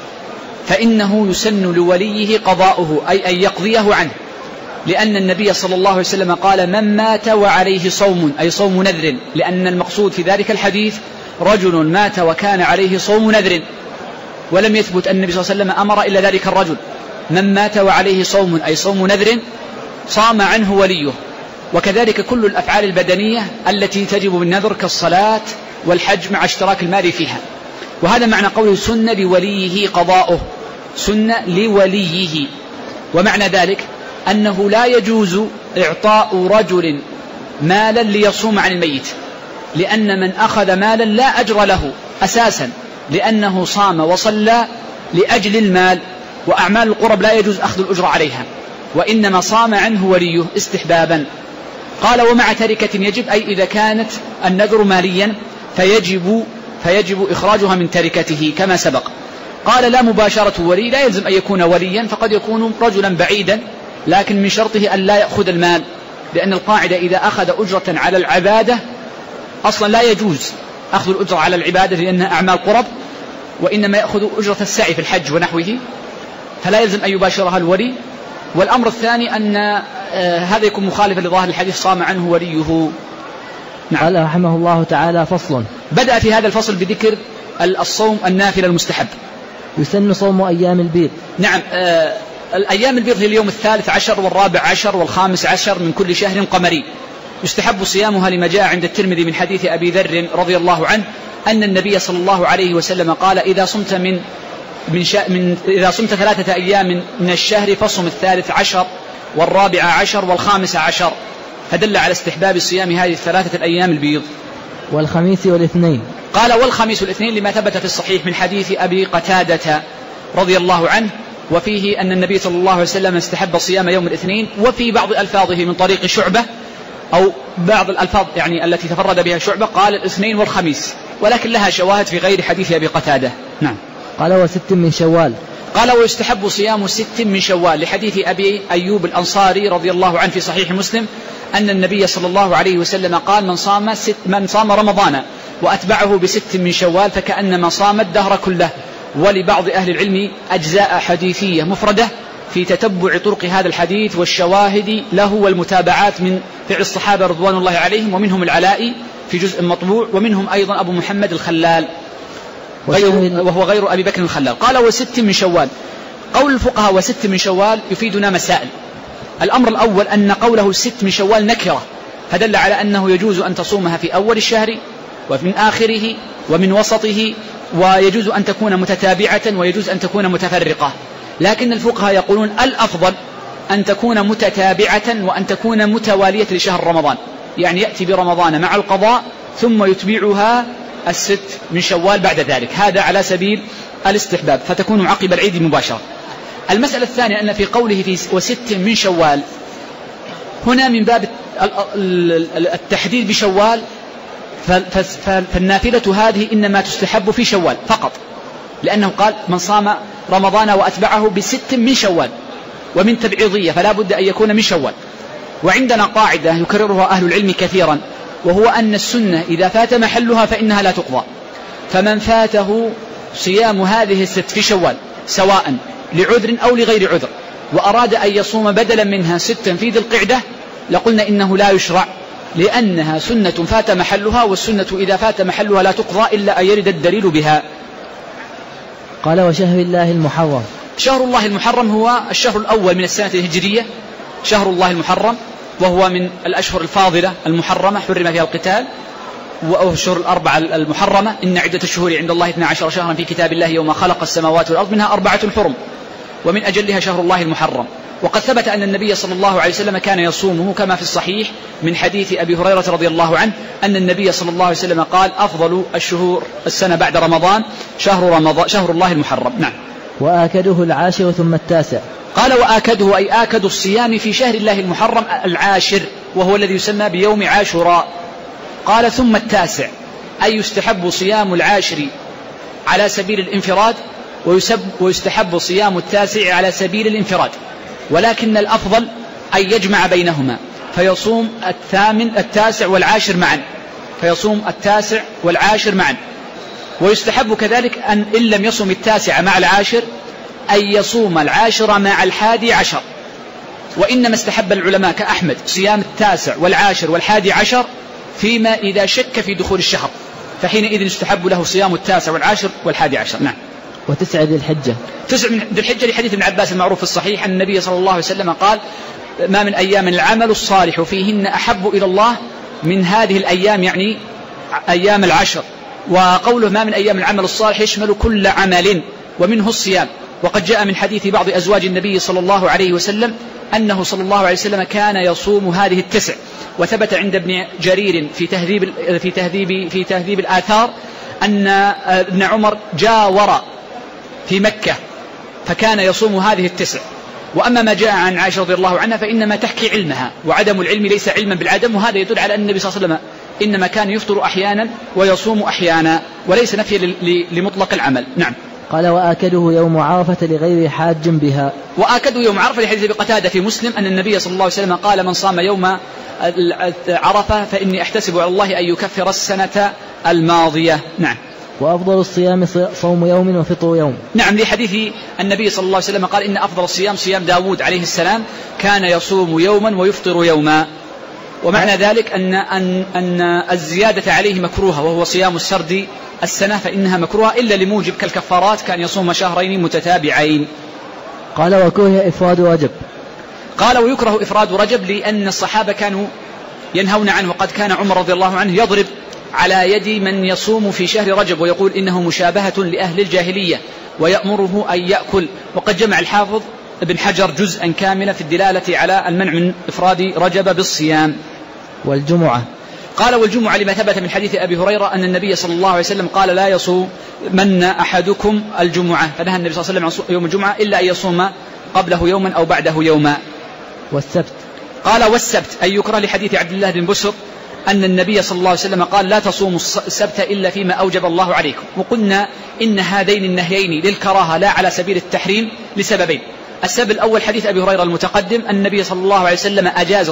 فإنه يسن لوليه قضاؤه أي أن يقضيه عنه، لأن النبي صلى الله عليه وسلم قال من مات وعليه صوم أي صوم نذر، لأن المقصود في ذلك الحديث رجل مات وكان عليه صوم نذر، ولم يثبت أن النبي صلى الله عليه وسلم أمر إلا ذلك الرجل. من مات وعليه صوم أي صوم نذر صام عنه وليه. وكذلك كل الأفعال البدنية التي تجب بالنذر كالصلاة والحج مع اشتراك المال فيها. وهذا معنى قوله سن لوليه قضاؤه، سن لوليه، ومعنى ذلك أنه لا يجوز إعطاء رجل مالا ليصوم عن الميت، لأن من أخذ مالا لا أجر له أساسا، لأنه صام وصلى لأجل المال، وأعمال القرب لا يجوز أخذ الأجر عليها، وإنما صام عنه وليه استحبابا. قال ومع تركة يجب أي إذا كانت النذر ماليا فيجب إخراجها من تركته كما سبق. قال لا مباشرة ولي، لا يلزم أن يكون وليا، فقد يكون رجلا بعيدا، لكن من شرطه أن لا يأخذ المال، لأن القاعدة إذا أخذ أجرة على العبادة أصلا لا يجوز أخذ الأجرة على العبادة لأنها أعمال قرب، وإنما يأخذ أجرة السعي في الحج ونحوه، فلا يلزم أن يباشرها الولي. والأمر الثاني أن هذا يكون مخالفا لظاهر الحديث صام عنه وليه. نعم. قال رحمه الله تعالى فصل. بدأ في هذا الفصل بذكر الصوم النافل المستحب. يسن صوم أيام البيض. نعم. الأيام البيض هي اليوم 13 والرابع والخامس عشر من كل شهر قمري، يستحب صيامها لما جاء عند الترمذي من حديث أبي ذر رضي الله عنه أن النبي صلى الله عليه وسلم قال إذا صمت 3 أيام من الشهر فصم 13 والرابع والخامس عشر، فدل على استحباب صيام هذه 3 الأيام البيض. والخميس والاثنين. قال والخميس والاثنين لما ثبت في الصحيح من حديث أبي قتادة رضي الله عنه، وفيه أن النبي صلى الله عليه وسلم استحب صيام يوم الاثنين، وفي بعض ألفاظه من طريق شعبة أو بعض الألفاظ يعني التي تفرد بها شعبة قال الاثنين والخميس، ولكن لها شواهد في غير حديث أبي قتادة. نعم. قال وست من شوال. قال ويستحب صيام 6 من شوال لحديث أبي أيوب الأنصاري رضي الله عنه في صحيح مسلم أن النبي صلى الله عليه وسلم قال من صام رمضان وأتبعه ب6 من شوال فكأنما صام الدهر كله. ولبعض أهل العلم أجزاء حديثية مفردة في تتبع طرق هذا الحديث والشواهد له والمتابعات من فعل الصحابة رضوان الله عليهم، ومنهم العلائي في جزء مطبوع، ومنهم أيضا أبو محمد الخلال وهو غير أبي بكر الخلال. قال و6 من شوال. قول الفقهاء و6 من شوال يفيدنا مسائل. الأمر الأول أن قوله 6 من شوال نكرة، فدل على أنه يجوز أن تصومها في أول الشهر ومن آخره ومن وسطه، ويجوز أن تكون متتابعة ويجوز أن تكون متفرقة، لكن الفقهاء يقولون الأفضل أن تكون متتابعة وأن تكون متوالية لشهر رمضان، يعني يأتي برمضان مع القضاء ثم يتبعها 6 من شوال بعد ذلك، هذا على سبيل الاستحباب، فتكون عقب العيد مباشرة. المسألة الثانية أن في قوله في و6 من شوال هنا من باب التحديد بشوال، فالنافلة هذه إنما تستحب في شوال فقط، لأنه قال من صام رمضان وأتبعه ب6 من شوال، ومن تبعيضية فلا بد أن يكون من شوال. وعندنا قاعدة يكررها أهل العلم كثيرا، وهو أن السنة إذا فات محلها فإنها لا تقضى، فمن فاته صيام هذه 6 في شوال سواء لعذر أو لغير عذر وأراد أن يصوم بدلا منها 6 في ذي القعدة لقلنا إنه لا يشرع، لأنها سنة فات محلها، والسنة إذا فات محلها لا تقضى إلا أن يرد الدليل بها. قال وشهر الله المحرم. شهر الله المحرم هو الشهر الأول من السنة الهجرية، شهر الله المحرم، وهو من الأشهر الفاضلة المحرمة حرم فيها القتال، والشهر الأربعة المحرمة إن عدة الشهور عند الله 12 شهرا في كتاب الله يوم خلق السماوات والأرض منها 4 حرم، ومن أجلها شهر الله المحرم. وقد ثبت أن النبي صلى الله عليه وسلم كان يصومه كما في الصحيح من حديث أبي هريرة رضي الله عنه أن النبي صلى الله عليه وسلم قال أفضل الشهور السنة بعد رمضان شهر الله المحرم. نعم. وآكده 10 ثم 9. قال وآكده أي آكد الصيام في شهر الله المحرم 10، وهو الذي يسمى بيوم عاشوراء. قال ثم التاسع أي يستحب صيام العاشر على سبيل الانفراد، ويستحب صيام التاسع على سبيل الانفراد، ولكن الأفضل أن يجمع بينهما فيصوم التاسع والعاشر معا، فيصوم التاسع والعاشر معا. ويستحب كذلك أن إن لم يصوم التاسع مع العاشر أن يصوم العاشر مع 11. وإنما استحب العلماء كأحمد صيام التاسع والعاشر وال11 فيما إذا شك في دخول الشهر، فحينئذ يستحب له صيام التاسع والعاشر وال11. نعم. وتسع ذي الحجة، 9 ذي الحجة لحديث ابن عباس المعروف في الصحيح أن النبي صلى الله عليه وسلم قال ما من أيام العمل الصالح فيهن أحب إلى الله من هذه الأيام، يعني أيام العشر. وقوله ما من أيام العمل الصالح يشمل كل عمل ومنه الصيام. وقد جاء من حديث بعض أزواج النبي صلى الله عليه وسلم أنه صلى الله عليه وسلم كان يصوم هذه التسع. وثبت عند ابن جرير في تهذيب الآثار أن ابن عمر جاور في مكة فكان يصوم هذه التسع. وأما ما جاء عن عائشة رضي الله عنها فإنما تحكي علمها، وعدم العلم ليس علما بالعدم، وهذا يدل على أن النبي صلى الله عليه وسلم إنما كان يفطر أحيانا ويصوم أحيانا، وليس نفيا لمطلق العمل. نعم. قال وآكده يوم عرفة لغير حاج بها. وآكده يوم عرفة لحديث أبي قتادة في مسلم أن النبي صلى الله عليه وسلم قال من صام يوم عرفة فإني أحتسب على الله أن يكفر السنة الماضية. نعم. وأفضل الصيام صوم يوم وفطر يوم. نعم، لحديث النبي صلى الله عليه وسلم قال إن أفضل الصيام صيام داود عليه السلام كان يصوم يوما ويفطر يوما. ومعنى ذلك أن الزيادة عليه مكروهة، وهو صيام السرد السنة فإنها مكروهة إلا لموجب كالكفارات كان يصوم شهرين متتابعين. قال وكره إفراد رجب. قال ويكره إفراد رجب لأن الصحابة كانوا ينهون عنه، وقد كان عمر رضي الله عنه يضرب على يد من يصوم في شهر رجب ويقول إنه مشابهة لأهل الجاهلية ويأمره أن يأكل. وقد جمع الحافظ ابن حجر جزءا كاملا في الدلالة على المنع من إفراد رجب بالصيام. والجمعة. قال والجمعة لما ثبت من حديث أبي هريرة أن النبي صلى الله عليه وسلم قال لا يصوم من أحدكم الجمعة، فنهى النبي صلى الله عليه وسلم عن يوم الجمعة إلا أن يصوم قبله يوما أو بعده يوما. والسبت. قال والسبت أي يكره لحديث عبد الله بن بسر أن النبي صلى الله عليه وسلم قال لا تصوموا السبت إلا فيما أوجب الله عليكم. وقلنا إن هذين النهيين للكراهة لا على سبيل التحريم لسببين. السبب الأول حديث أبي هريرة المتقدم أن النبي صلى الله عليه وسلم أجاز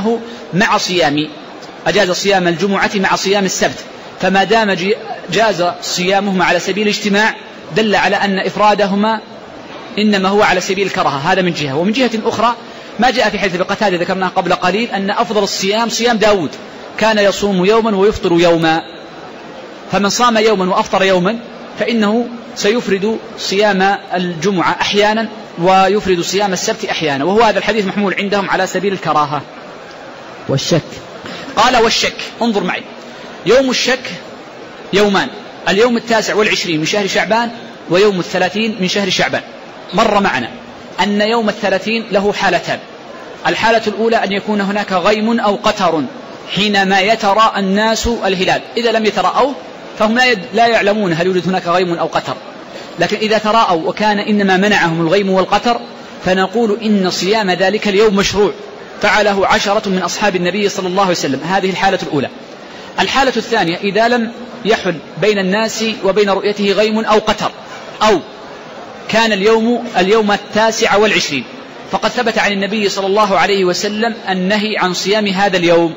صيام الجمعة مع صيام السبت، فما دام جاز صيامهما على سبيل الاجتماع دل على أن إفرادهما إنما هو على سبيل الكراهة. هذا من جهة. ومن جهة أخرى ما جاء في حديث أبي قتادة ذكرناه قبل قليل أن أفضل الصيام صيام داود كان يصوم يوما ويفطر يوما، فمن صام يوما وأفطر يوما فإنه سيفرد صيام الجمعة أحيانا ويفرد صيام السبت أحيانا، وهو هذا الحديث محمول عندهم على سبيل الكراهة. والشك. قال والشك انظر معي. يوم الشك يومان، اليوم 29 من شهر شعبان ويوم 30 من شهر شعبان. مر معنا أن يوم 30 له حالتان. الحالة الأولى أن يكون هناك غيم أو قتر حينما يتراءى الناس الهلال. إذا لم يتراءوا فهم لا يعلمون هل يوجد هناك غيم أو قتر، لكن إذا تراءوا وكان إنما منعهم الغيم والقتر فنقول إن صيام ذلك اليوم مشروع، فعله 10 من أصحاب النبي صلى الله عليه وسلم. هذه الحالة الأولى. الحالة الثانية إذا لم يحل بين الناس وبين رؤيته غيم أو قتر، أو كان اليوم 29 فقد ثبت عن النبي صلى الله عليه وسلم النهي عن صيام هذا اليوم.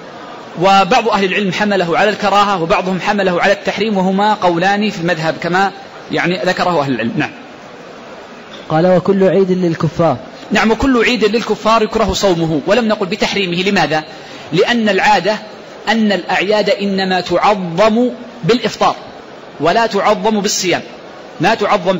وبعض أهل العلم حمله على الكراهة وبعضهم حمله على التحريم، وهما قولان في المذهب كما ذكره أهل العلم. نعم. قال وكل عيد للكفار. نعم، وكل عيد للكفار يكره صومه، ولم نقل بتحريمه. لماذا؟ لأن العادة أن الأعياد إنما تعظم بالإفطار ولا تعظم بالصيام، ما تعظم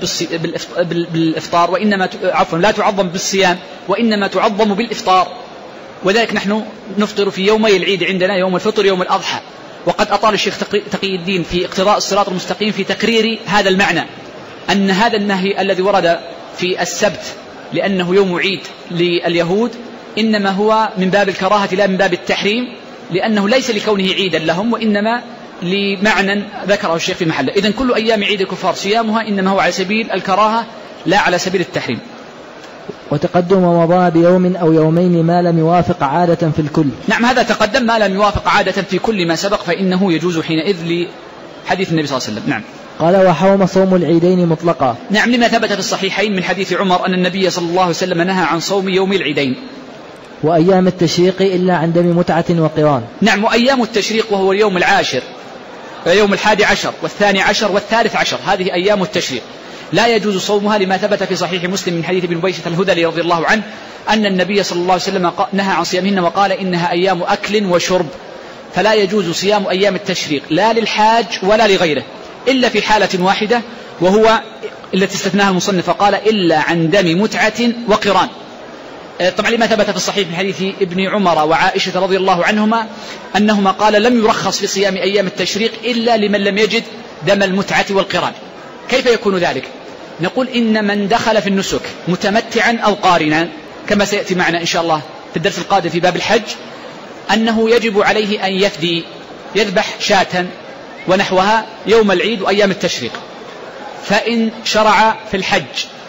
بالإفطار وإنما لا تعظم بالصيام وإنما تعظم بالإفطار. وذلك نحن نفطر في يومي العيد عندنا، يوم الفطر يوم الأضحى. وقد أطال الشيخ تقي الدين في اقتضاء الصراط المستقيم في تقرير هذا المعنى، أن هذا النهي الذي ورد في السبت لأنه يوم عيد لليهود إنما هو من باب الكراهة لا من باب التحريم، لأنه ليس لكونه عيدا لهم وإنما لمعنى ذكره الشيخ في محله. إذن كل أيام عيد الكفار صيامها إنما هو على سبيل الكراهة لا على سبيل التحريم. وتقدم رمضان بيوم أو يومين ما لم يوافق عادة في الكل. نعم هذا تقدم ما لم يوافق عادة في كل ما سبق فإنه يجوز حينئذ لحديث النبي صلى الله عليه وسلم. نعم. قال وحرم صوم العيدين مطلقا. نعم لما ثبت في الصحيحين من حديث عمر أن النبي صلى الله عليه وسلم نهى عن صوم يوم العيدين وأيام التشريق إلا عن دم متعة وقران. نعم وأيام التشريق وهو اليوم العاشر يوم 11 و12 و13 هذه أيام التشريق لا يجوز صومها لما ثبت في صحيح مسلم من حديث ابن بيشة الهذلي رضي الله عنه أن النبي صلى الله عليه وسلم نهى عن صيامهن وقال إنها أيام أكل وشرب فلا يجوز صيام أيام التشريق لا للحاج ولا لغيره إلا في حالة واحدة وهو التي استثناها المصنف قال إلا عن دم متعة وقران. طبعا لما ثبت في الصحيح من حديث ابن عمر وعائشة رضي الله عنهما أنهما قال لم يرخص في صيام أيام التشريق إلا لمن لم يجد دم المتعة والقران. كيف يكون ذلك؟ نقول إن من دخل في النسك متمتعا أو قارنا كما سيأتي معنا إن شاء الله في الدرس القادم في باب الحج أنه يجب عليه أن يفدي يذبح شاة ونحوها يوم العيد وأيام التشريق. فإن شرع في الحج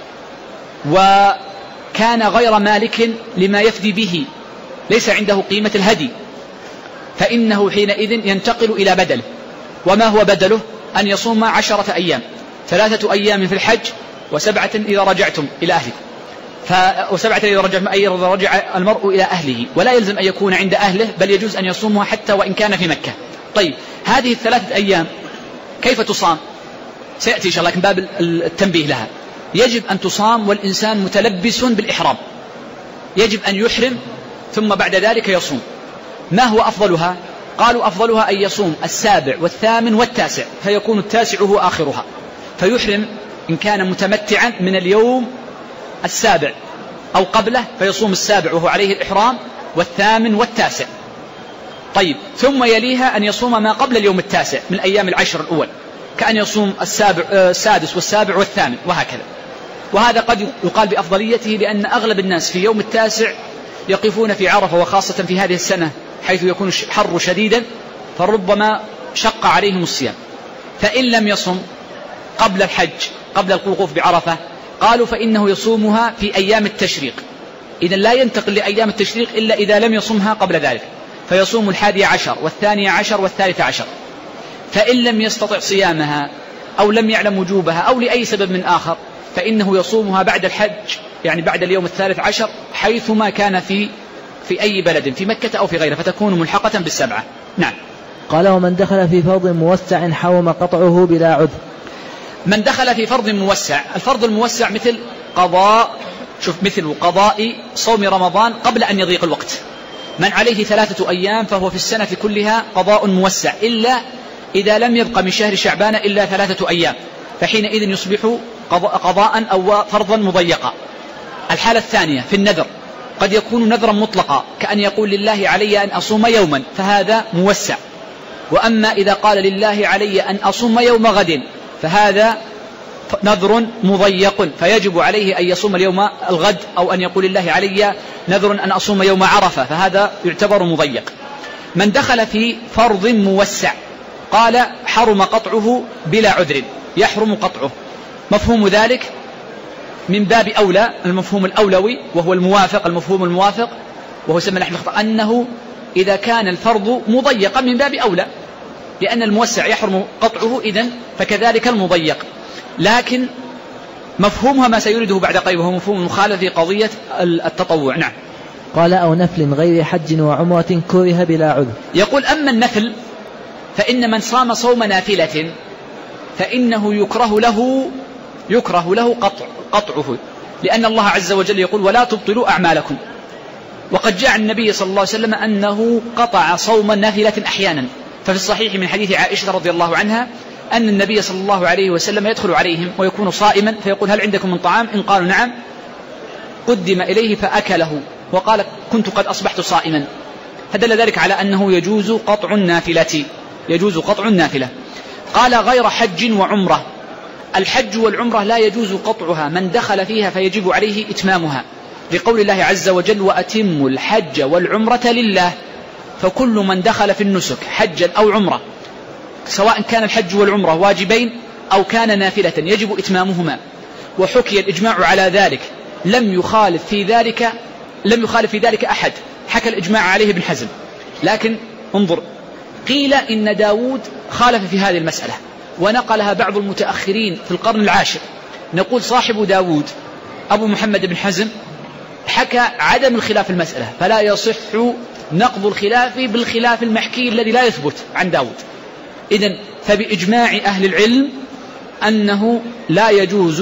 وكان غير مالك لما يفدي به ليس عنده قيمة الهدي فإنه حينئذ ينتقل إلى بدله. وما هو بدله؟ أن يصوم 10 أيام 3 أيام في الحج و7 إذا رجعتم إلى أهلكم و7 إذا رجع المرء إلى أهله ولا يلزم أن يكون عند أهله بل يجوز أن يصومها حتى وإن كان في مكة. طيب هذه 3 أيام كيف تصام؟ سيأتي إن شاء الله لكن باب التنبيه لها. يجب أن تصام والإنسان متلبس بالإحرام يجب أن يحرم ثم بعد ذلك يصوم. ما هو أفضلها؟ قالوا أفضلها أن يصوم 7 و8 و9 فيكون 9 هو آخرها فيحرم إن كان متمتعا من اليوم 7 أو قبله فيصوم 7 وهو عليه الإحرام و8 و9. طيب ثم يليها أن يصوم ما قبل اليوم 9 من أيام العشر الأول كأن يصوم 6 و7 و8 وهكذا. وهذا قد يقال بأفضليته لأن أغلب الناس في يوم 9 يقفون في عرفة وخاصة في هذه السنة حيث يكون الحر شديدا فربما شق عليهم الصيام. فإن لم يصم قبل الحج قبل الوقوف بعرفة قالوا فإنه يصومها في أيام التشريق. إذن لا ينتقل لأيام التشريق إلا إذا لم يصمها قبل ذلك فيصوم 11 و12 و13. فإن لم يستطع صيامها أو لم يعلم وجوبها أو لأي سبب من آخر فإنه يصومها بعد الحج يعني بعد اليوم 13 حيثما كان في أي بلد في مكة أو في غيره فتكون ملحقة بال7. نعم. قال ومن دخل في فرض موسع حرم قطعه بلا عذر. من دخل في فرض موسع الفرض الموسع مثل قضاء صوم رمضان قبل أن يضيق الوقت. من عليه 3 أيام فهو في السنة كلها قضاء موسع إلا إذا لم يبق من شهر شعبان إلا 3 أيام فحينئذ يصبح قضاء أو فرضا مضيقا. الحالة الثانية في النذر قد يكون نذرا مطلقا كأن يقول لله علي أن أصوم يوما فهذا موسع. وأما إذا قال لله علي أن أصوم يوم غد فهذا نذر مضيق فيجب عليه أن يصوم اليوم الغد أو أن يقول لله علي نذر أن أصوم يوم عرفة فهذا يعتبر مضيق. من دخل في فرض موسع قال حرم قطعه بلا عذر يحرم قطعه. مفهوم ذلك من باب أولى المفهوم الأولوي وهو المفهوم الموافق وهو سمى نحن أنه إذا كان الفرض مضيقا من باب أولى لأن الموسع يحرم قطعه إذن فكذلك المضيق. لكن مفهومها ما سيريده بعد قليل وهو مفهوم المخالف في قضية التطوع. نعم. قال أو نفل غير حج وعمرة كره بلا عذر. يقول أما النفل فإن من صام صوم نافلة فإنه يكره له قطعه لأن الله عز وجل يقول ولا تبطلوا أعمالكم. وقد جاء النبي صلى الله عليه وسلم أنه قطع صوم نافلة أحيانا ففي الصحيح من حديث عائشة رضي الله عنها أن النبي صلى الله عليه وسلم يدخل عليهم ويكون صائما فيقول هل عندكم من طعام؟ إن قالوا نعم قدم إليه فأكله وقال كنت قد أصبحت صائما. فدل ذلك على أنه يجوز قطع النافلة. قال غير حج وعمرة. الحج والعمرة لا يجوز قطعها من دخل فيها فيجب عليه إتمامها لقول الله عز وجل وأتموا الحج والعمرة لله. فكل من دخل في النسك حجا أو عمرة سواء كان الحج والعمرة واجبين أو كان نافلة يجب إتمامهما. وحكي الإجماع على ذلك لم يخالف في ذلك أحد، حكى الإجماع عليه ابن حزم. لكن انظر، قيل إن داود خالف في هذه المسألة ونقلها بعض المتأخرين في القرن العاشر. نقول صاحب داود أبو محمد بن حزم حكى عدم الخلاف في المسألة، فلا يصح نقض الخلاف بالخلاف المحكي الذي لا يثبت عن داود. إذن فبإجماع أهل العلم أنه لا يجوز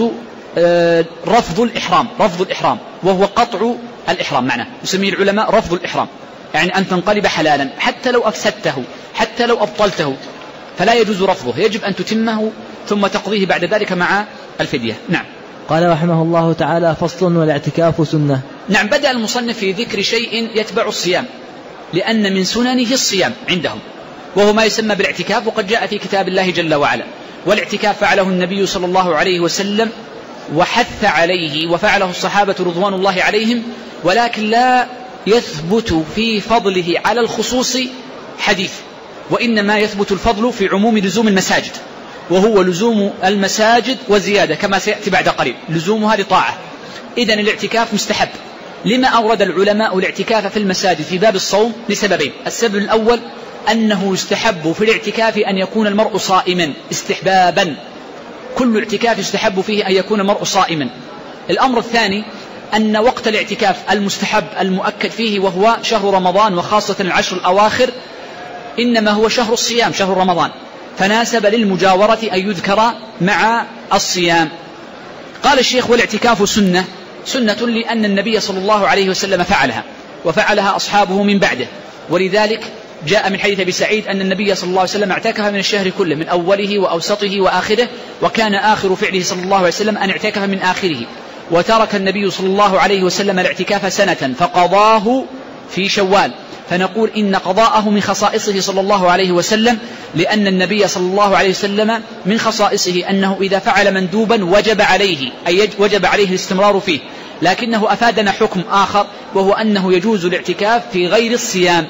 رفض الإحرام، وهو قطع الإحرام، معناه يسميه العلماء رفض الإحرام، يعني أن تنقلب حلالا حتى لو أفسدته، حتى لو أبطلته، فلا يجوز رفضه، يجب أن تتمه ثم تقضيه بعد ذلك مع الفدية. نعم. قال رحمه الله تعالى: فصل: والاعتكاف سنة. نعم، بدأ المصنف في ذكر شيء يتبع الصيام، لأن من سننه الصيام عندهم، وهو ما يسمى بالاعتكاف، وقد جاء في كتاب الله جل وعلا. والاعتكاف فعله النبي صلى الله عليه وسلم وحث عليه، وفعله الصحابة رضوان الله عليهم، ولكن لا يثبت في فضله على الخصوص حديث، وإنما يثبت الفضل في عموم لزوم المساجد، وهو لزوم المساجد وزيادة كما سيأتي بعد قليل، لزومها لطاعة. إذن الاعتكاف مستحب. لما أورد العلماء الاعتكاف في المساجد في باب الصوم؟ لسببين. السبب الأول أنه يستحب في الاعتكاف أن يكون المرء صائما استحبابا، كل اعتكاف يستحب فيه أن يكون المرء صائما. الأمر الثاني أن وقت الاعتكاف المستحب المؤكد فيه وهو شهر رمضان، وخاصة العشر الأواخر، إنما هو شهر الصيام، شهر رمضان، فناسب للمجاورة أن يذكر مع الصيام. قال الشيخ: والاعتكاف سنة لأن النبي صلى الله عليه وسلم فعلها، وفعلها أصحابه من بعده، ولذلك جاء من حديث أبي سعيد أن النبي صلى الله عليه وسلم اعتكف من الشهر كله، من أوله وأوسطه وآخره، وكان آخر فعله صلى الله عليه وسلم أن اعتكف من آخره. وترك النبي صلى الله عليه وسلم الاعتكاف سنة فقضاه في شوال، فنقول إن قضاءه من خصائصه صلى الله عليه وسلم، لأن النبي صلى الله عليه وسلم من خصائصه أنه إذا فعل مندوبا وجب عليه، أي وجب عليه الاستمرار فيه، لكنه أفادنا حكم آخر، وهو أنه يجوز الاعتكاف في غير الصيام،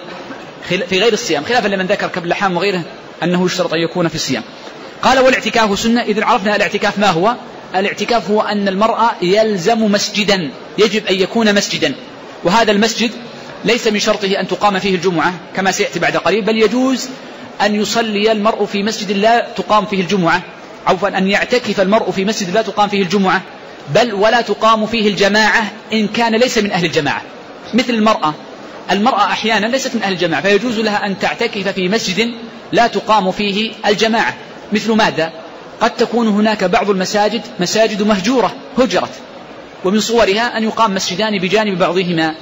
خلافا لمن ذكر كاللحام وغيره أنه يشترط أن يكون في الصيام. قال: والاعتكاف سنة. إذن عرفنا الاعتكاف ما هو. الاعتكاف هو أن المرأة يلزم مسجدا، يجب أن يكون مسجدا، وهذا المسجد ليس من شرطه أن تقام فيه الجمعة كما سيأتي بعد قليل، بل يجوز أن يصلي المرء في مسجد لا تقام فيه الجمعة، عفوا أن يعتكف المرء في مسجد لا تقام فيه الجمعة، بل ولا تقام فيه الجماعة إن كان ليس من أهل الجماعة. مثل المرأة أحيانا ليست من أهل الجماعة، فيجوز لها أن تعتكف في مسجد لا تقام فيه الجماعة. مثل ماذا؟ قد تكون هناك بعض المساجد مساجد مهجورة هجرت، ومن صورها أن يقام مسجدان بجانب بعضهما،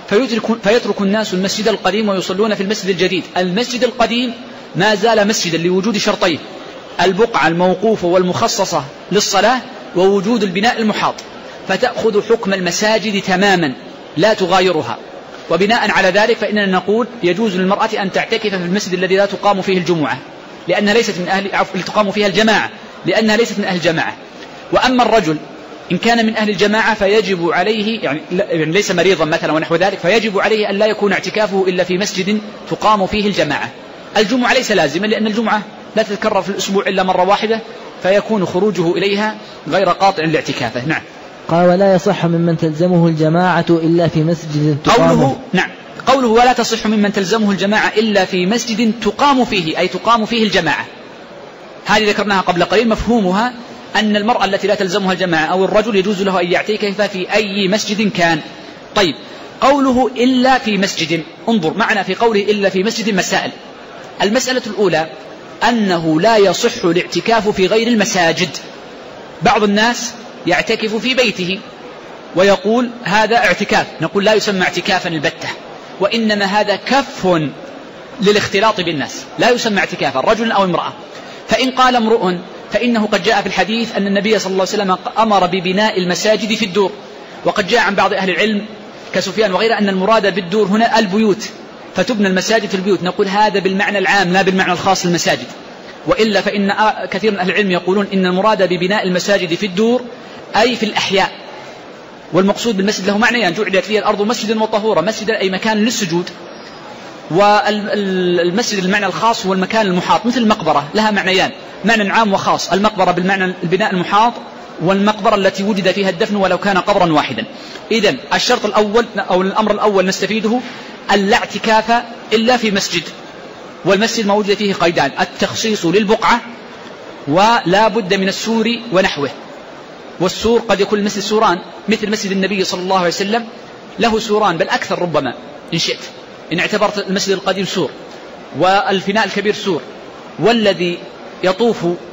فيترك الناس المسجد القديم ويصلون في المسجد الجديد. المسجد القديم ما زال مسجدا لوجود شرطين: البقعة الموقوفة والمخصصة للصلاة، ووجود البناء المحاط، فتأخذ حكم المساجد تماما لا تغايرها. وبناء على ذلك فإننا نقول يجوز للمرأة أن تعتكف في المسجد الذي لا تقام فيه الجمعة، لأنها ليست من أهل تقام فيها الجماعة، لأنها ليست من أهل الجماعة. وأما الرجل إن كان من أهل الجماعة فيجب عليه، يعني ليس مريضا مثلا ونحو ذلك، فيجب عليه أن لا يكون اعتكافه إلا في مسجد تقام فيه الجماعة. الجمعة ليس لازما، لأن الجمعة لا تتكرر في الأسبوع إلا مرة واحدة، فيكون خروجه إليها غير قاطع لاعتكافه. نعم. قال: ولا يصح ممن تلزمه الجماعة إلا في مسجد تقام. قوله ولا تصح ممن تلزمه الجماعة إلا في مسجد تقام فيه، أي تقام فيه الجماعة. هذه ذكرناها قبل قليل، مفهومها أن المرأة التي لا تلزمها الجماعة أو الرجل يجوز له أن يعتكف في أي مسجد كان. طيب، قوله إلا في مسجد، انظر معنا في قوله إلا في مسجد مسائل. المسألة الأولى أنه لا يصح الاعتكاف في غير المساجد. بعض الناس يعتكف في بيته ويقول هذا اعتكاف، نقول لا يسمى اعتكافا البتة، وإنما هذا كف للاختلاط بالناس، لا يسمى اعتكافا رجل أو امرأة. فإن قال امرؤ فإنه قد جاء في الحديث أن النبي صلى الله عليه وسلم أمر ببناء المساجد في الدور، وقد جاء عن بعض أهل العلم كسفيان وغيره أن المراد بالدور هنا البيوت، فتبنى المساجد في البيوت. نقول هذا بالمعنى العام لا بالمعنى الخاص للمساجد، وإلا فإن كثير من أهل العلم يقولون إن المراد ببناء المساجد في الدور أي في الأحياء، والمقصود بالمسجد له معنيان: جعلت لي الأرض مسجدا وطهورا، مسجدا أي مكان للسجود، والمسجد المعنى الخاص هو المكان المحاط، مثل المقبرة لها معنيان، معنى عام وخاص. المقبرة بالمعنى البناء المحاط والمقبرة التي وجد فيها الدفن ولو كان قبرا واحدا. إذن الشرط الأول أو الأمر الأول نستفيده أن لا اعتكاف إلا في مسجد، والمسجد ما وجد فيه قيدان: التخصيص للبقعة، ولا بد من السور ونحوه. والسور قد يكون المسجد سوران، مثل مسجد النبي صلى الله عليه وسلم له سوران بل أكثر ربما إن شئت، إن اعتبرت المسجد القديم سور، والفناء الكبير سور، والذي يطوف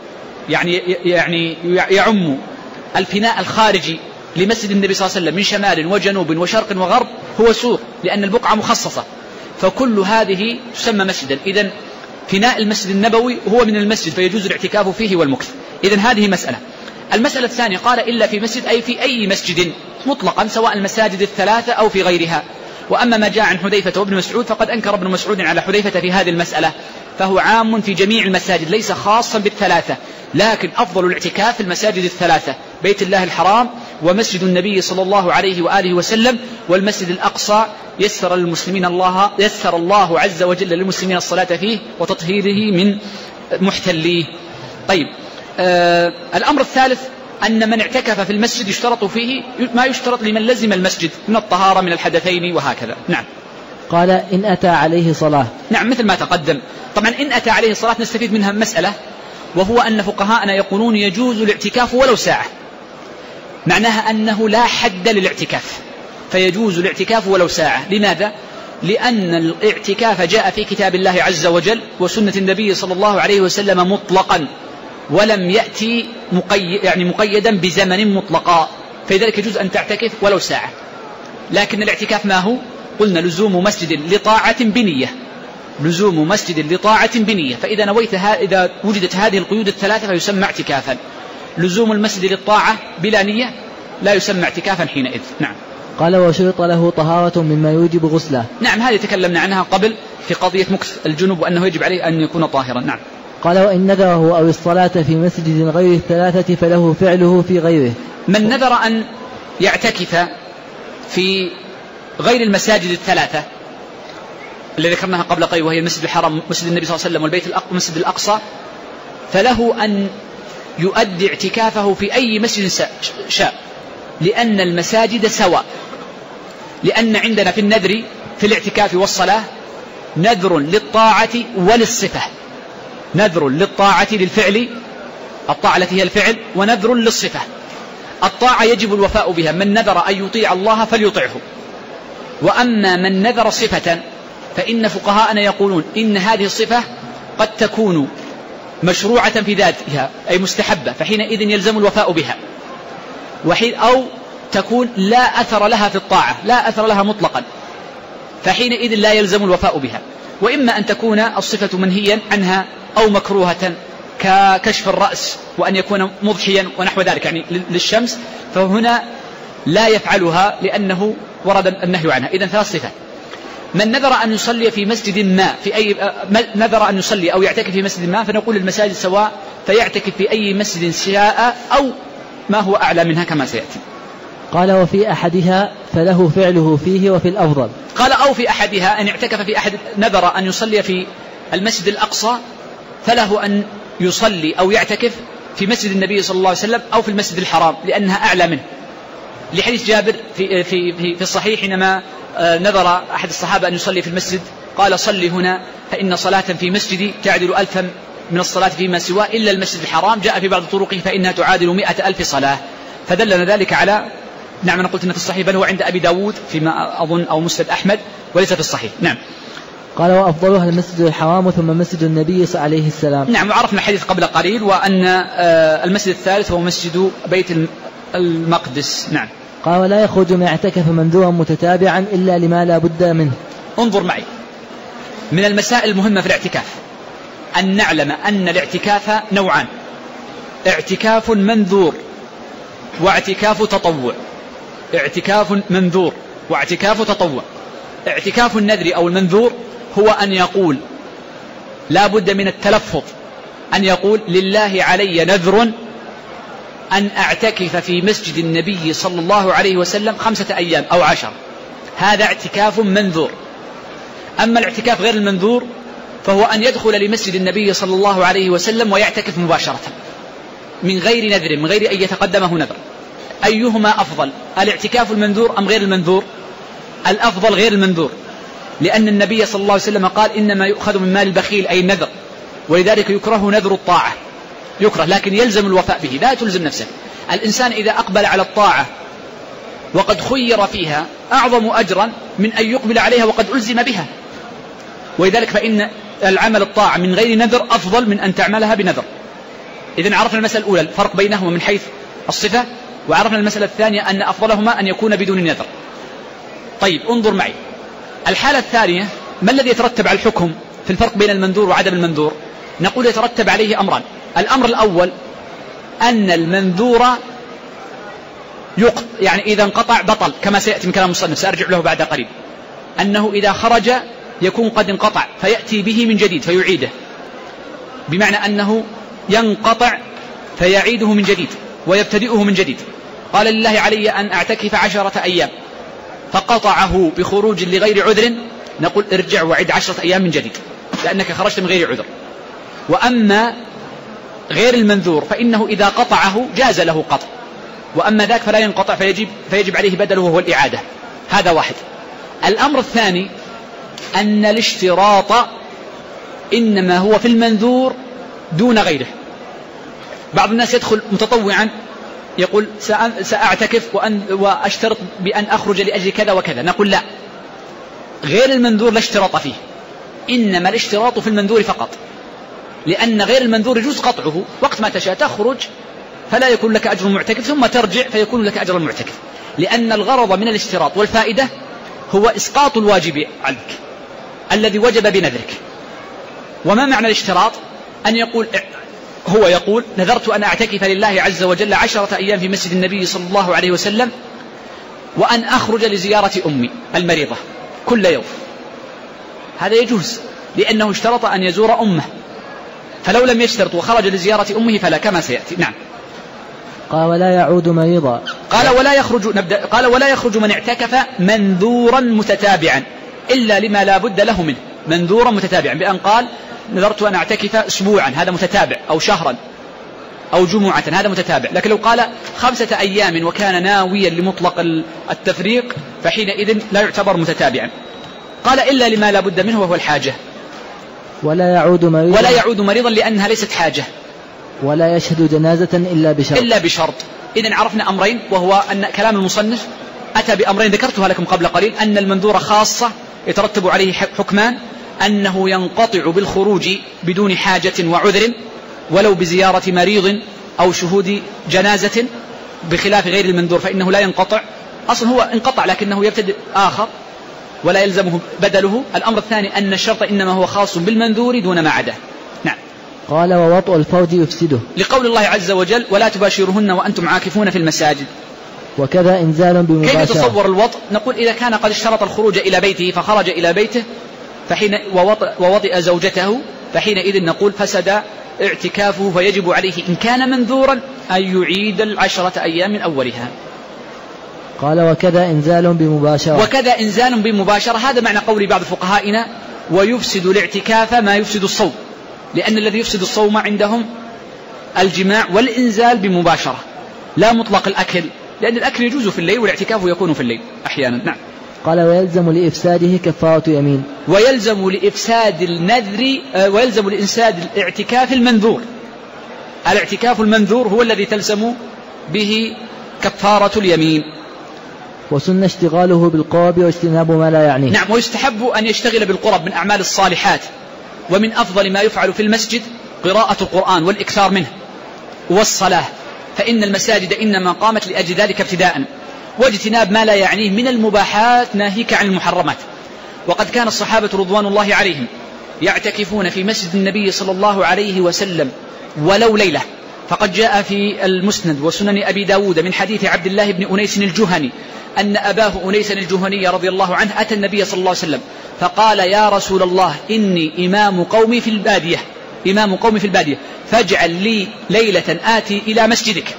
يعني يعم الفناء الخارجي لمسجد النبي صلى الله عليه وسلم من شمال وجنوب وشرق وغرب هو سور، لأن البقعة مخصصة، فكل هذه تسمى مسجدا. إذن فناء المسجد النبوي هو من المسجد فيجوز الاعتكاف فيه والمكث. إذن هذه مسألة. المسألة الثانية قال إلا في مسجد، أي في أي مسجد مطلقا، سواء المساجد الثلاثة أو في غيرها. وأما ما جاء عن حذيفة وابن مسعود فقد أنكر ابن مسعود على حذيفة في هذه المسألة، فهو عام في جميع المساجد ليس خاصا بالثلاثة، لكن أفضل الاعتكاف في المساجد الثلاثة: بيت الله الحرام، ومسجد النبي صلى الله عليه وآله وسلم، والمسجد الأقصى يسر الله عز وجل للمسلمين الصلاة فيه وتطهيره من محتليه. طيب، الأمر الثالث أن من اعتكف في المسجد يشترط فيه ما يشترط لمن لزم المسجد من الطهارة من الحدثين وهكذا. نعم. قال: إن أتى عليه صلاة. نعم، مثل ما تقدم. طبعا إن أتى عليه صلاة نستفيد منها مسألة، وهو أن فقهاءنا يقولون يجوز الاعتكاف ولو ساعة، معناها أنه لا حد للاعتكاف، فيجوز الاعتكاف ولو ساعة. لماذا؟ لأن الاعتكاف جاء في كتاب الله عز وجل وسنة النبي صلى الله عليه وسلم مطلقا، ولم يأتي مقيدا بزمن مطلقا، فلذلك يجوز أن تعتكف ولو ساعة. لكن الاعتكاف ما هو؟ قلنا لزوم مسجد لطاعة بنية، لزوم مسجد لطاعة بنية، فإذا نويتها إذا وجدت هذه القيود الثلاثة فيسمى اعتكافا. لزوم المسجد للطاعة بلا نية لا يسمى اعتكافا حينئذ. نعم. قال: وشرط له طهارة مما يوجب غسله. نعم، هذه تكلمنا عنها قبل في قضية مكث الجنوب وأنه يجب عليه أن يكون طاهرا. نعم. قال: وإن نذره أو الصلاة في مسجد غير الثلاثة فله فعله في غيره. من نذر أن يعتكف في غير المساجد الثلاثة الذي ذكرناها قبل قليل، وهي المسجد الحرام، مسجد النبي صلى الله عليه وسلم، والبيت المسجد الأقصى، فله أن يؤدي اعتكافه في أي مسجد شاء، لأن المساجد سواء. لأن عندنا في النذر في الاعتكاف والصلاة نذر للطاعة وللصفة، نذر للطاعة للفعل، الطاعة التي هي الفعل، ونذر للصفة. الطاعة يجب الوفاء بها، من نذر أن يطيع الله فليطيعه. وأما من نذر صفة فإن فقهاءنا يقولون إن هذه الصفة قد تكون مشروعة في ذاتها أي مستحبة، فحينئذ يلزم الوفاء بها، أو تكون لا أثر لها في الطاعة، لا أثر لها مطلقا، فحينئذ لا يلزم الوفاء بها. وإما أن تكون الصفة منهيا عنها أو مكروهة ككشف الرأس وأن يكون مضحيا ونحو ذلك، يعني للشمس، فهنا لا يفعلها لأنه ورد النهي عنها. إذن ثلاث صفات: من نذر أن يصلي في مسجد ما، في أي نذر أن يصلي أو يعتكف في مسجد ما، فنقول المساجد سواء، فيعتكف في أي مسجد شاء أو ما هو أعلى منها كما سيأتي. قال: وفي أحدها فله فعله فيه وفي الأفضل. قال: أو في أحدها، أن يعتكف في أحد، نذر أن يصلي في المسجد الأقصى فله أن يصلي أو يعتكف في مسجد النبي صلى الله عليه وسلم أو في المسجد الحرام لأنها أعلى منه، لحديث جابر في الصحيح حينما نذر أحد الصحابة أن يصلي في المسجد قال: صلي هنا فإن صلاة في مسجدي تعدل 1000 من الصلاة فيما سواه إلا المسجد الحرام. جاء في بعض طرقه فإنها تعادل 100,000 صلاة، فدلنا ذلك على، نعم أنا قلت إنه في الصحيح، بل هو عند أبي داود فيما أظن أو مسند أحمد وليس في الصحيح. نعم. قال: وأفضلها المسجد الحرام ثم مسجد النبي عليه السلام. نعم، وعرفنا الحديث قبل قليل، وأن المسجد الثالث هو مسجد بيت المقدس. نعم. قال: ولا يخرج من اعتكف منذورا متتابعا إلا لما لا بد منه. انظر معي، من المسائل المهمة في الاعتكاف أن نعلم أن الاعتكاف نوعان: اعتكاف منذور واعتكاف تطوع. اعتكاف منذور واعتكاف تطوع. اعتكاف النذر أو المنذور هو أن يقول، لا بد من التلفظ، أن يقول: لله علي نذر أن أعتكف في مسجد النبي صلى الله عليه وسلم 5 أيام أو 10. هذا اعتكاف منذور. أما الاعتكاف غير المنذور فهو أن يدخل لمسجد النبي صلى الله عليه وسلم ويعتكف مباشرة. من غير نذر، من غير أن يتقدمه نذر، أيهما أفضل، الاعتكاف المنذور أم غير المنذور؟ الأفضل غير المنذور، لأن النبي صلى الله عليه وسلم قال إنما يؤخذ من مال البخيل أي النذر، ولذلك يكره نذر الطاعة، يكره، لكن يلزم الوفاء به، لا تلزم نفسك. الإنسان إذا أقبل على الطاعة وقد خير فيها أعظم أجرا من أن يقبل عليها وقد ألزم بها، ولذلك فإن العمل الطاعة من غير نذر أفضل من أن تعملها بنذر. إذن عرفنا المسألة الأولى الفرق بينهما من حيث الصفة، وعرفنا المسألة الثانية أن أفضلهما أن يكون بدون نذر. طيب انظر معي الحالة الثانية، ما الذي يترتب على الحكم في الفرق بين المنذور وعدم المنذور؟ نقول يترتب عليه أمران. الأمر الأول أن المنذور يعني إذا انقطع بطل، كما سيأتي من كلام المصنف سأرجع له بعد قريب، أنه إذا خرج يكون قد انقطع فيأتي به من جديد فيعيده، بمعنى أنه ينقطع فيعيده من جديد ويبتدئه من جديد. قال لله علي أن أعتكف 10 أيام فقطعه بخروج لغير عذر، نقول ارجع وعد 10 أيام من جديد لأنك خرجت من غير عذر. وأما غير المنذور فإنه إذا قطعه جاز له قطع، وأما ذاك فلا ينقطع فيجب عليه بدله وهو الإعادة. هذا واحد. الأمر الثاني أن الاشتراط إنما هو في المنذور دون غيره. بعض الناس يدخل متطوعا يقول سأعتكف وأشترط بأن أخرج لأجل كذا وكذا، نقول لا، غير المنذور لا اشتراط فيه، إنما الاشتراط في المنذور فقط، لأن غير المنذور يجوز قطعه وقت ما تشاء، تخرج فلا يكون لك أجر المعتكف ثم ترجع فيكون لك أجر المعتكف، لأن الغرض من الاشتراط والفائدة هو إسقاط الواجب عنك الذي وجب بنذرك. وما معنى الاشتراط؟ أن هو يقول نذرت أن أعتكف لله عز وجل 10 أيام في مسجد النبي صلى الله عليه وسلم، وأن أخرج لزيارة أمي المريضة كل يوم. هذا يجوز لأنه اشترط أن يزور أمه، فلو لم يشترط وخرج لزيارة أمه فلا، كما سيأتي. نعم. قال ولا يعود مريضا. قال ولا يخرج من اعتكف منذورا متتابعا إلا لما لا بد له منه، منذورا متتابعا، بأن قال نذرت أن أعتكف أسبوعا هذا متتابع، أو شهرا أو جمعة هذا متتابع. لكن لو قال 5 أيام وكان ناويا لمطلق التفريق فحينئذ لا يعتبر متتابعا. قال إلا لما لا بد منه وهو الحاجة. ولا يعود مريضا لأنها ليست حاجة. ولا يشهد جنازة إلا بشرط. إذن عرفنا أمرين، وهو أن كلام المصنف أتى بأمرين ذكرتها لكم قبل قليل، أن المنذور خاصة يترتب عليه حكمان، أنه ينقطع بالخروج بدون حاجة وعذر ولو بزيارة مريض أو شهود جنازة، بخلاف غير المنذور فإنه لا ينقطع، أصلا هو انقطع لكنه يبتدئ آخر ولا يلزمه بدله. الأمر الثاني أن الشرط إنما هو خاص بالمنذور دون ما عداه. نعم. قال ووطء الفوج يفسده، لقول الله عز وجل ولا تباشرهن وأنتم عاكفون في المساجد. وكذا إنزال بمباشرة. كيف يتصور الوطء؟ نقول إذا كان قد اشترط الخروج إلى بيته فخرج إلى بيته ووطئ زوجته فحينئذ نقول فسد اعتكافه، فيجب عليه إن كان منذورا أن يعيد 10 أيام من أولها. قال وكذا إنزال بمباشرة. هذا معنى قول بعض فقهائنا ويفسد الاعتكاف ما يفسد الصوم، لأن الذي يفسد الصوم عندهم الجماع والإنزال بمباشرة لا مطلق الأكل، لأن الأكل يجوز في الليل والاعتكاف يكون في الليل أحيانا. نعم. قال ويلزم لإفساده كفارة يمين. ويلزم لإفساد النذر ويلزم لإنساد الاعتكاف المنذور. الاعتكاف المنذور هو الذي تلزم به كفارة اليمين. وسن اشتغاله بالقرب واجتناب ما لا يعنيه. نعم. ويستحب أن يشتغل بالقرب من أعمال الصالحات، ومن أفضل ما يفعل في المسجد قراءة القرآن والإكثار منه والصلاة، فإن المساجد إنما قامت لأجل ذلك ابتداء، واجتناب ما لا يعنيه من المباحات ناهيك عن المحرمات. وقد كان الصحابة رضوان الله عليهم يعتكفون في مسجد النبي صلى الله عليه وسلم ولو ليلة، فقد جاء في المسند وسنن أبي داود من حديث عبد الله بن أنيس الجهني أن أباه أنيس الجهني رضي الله عنه أتى النبي صلى الله عليه وسلم فقال يا رسول الله إني إمام قومي في البادية فاجعل لي ليلة آتي إلى مسجدك.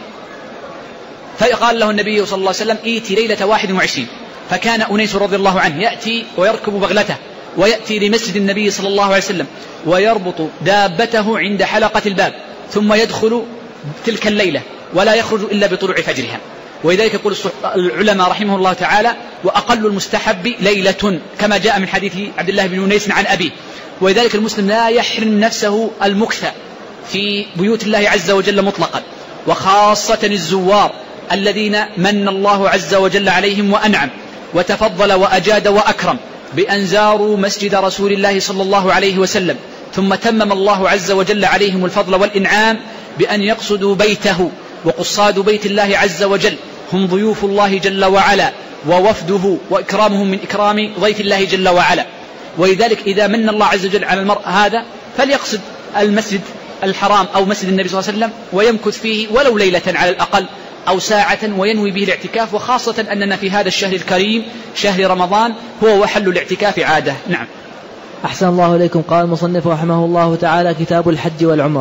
فقال له النبي صلى الله عليه وسلم إيتي ليلة 21. فكان أنيس رضي الله عنه يأتي ويركب بغلته ويأتي لمسجد النبي صلى الله عليه وسلم ويربط دابته عند حلقة الباب، ثم يدخل تلك الليلة ولا يخرج إلا بطلوع فجرها. ولذلك يقول العلماء رحمه الله تعالى: وأقل المستحب ليلة، كما جاء من حديث عبد الله بن أنيس عن أبيه. ولذلك المسلم لا يحرم نفسه المكث في بيوت الله عز وجل مطلقا، وخاصة الزوار الذين من الله عز وجل عليهم وأنعم وتفضل وأجاد وأكرم بأن زاروا مسجد رسول الله صلى الله عليه وسلم، ثم تمم الله عز وجل عليهم الفضل والإنعام بأن يقصدوا بيته. وقصاد بيت الله عز وجل هم ضيوف الله جل وعلا ووفده، وإكرامهم من إكرام ضيف الله جل وعلا. ولذلك إذا من الله عز وجل على المرء هذا فليقصد المسجد الحرام أو مسجد النبي صلى الله عليه وسلم ويمكث فيه ولو ليلة على الأقل أو ساعة، وينوي به الاعتكاف، وخاصة أننا في هذا الشهر الكريم شهر رمضان هو وحل الاعتكاف عادة. نعم. أحسن الله إليكم. قال المصنف رحمه الله تعالى: كتاب الحج والعمرة.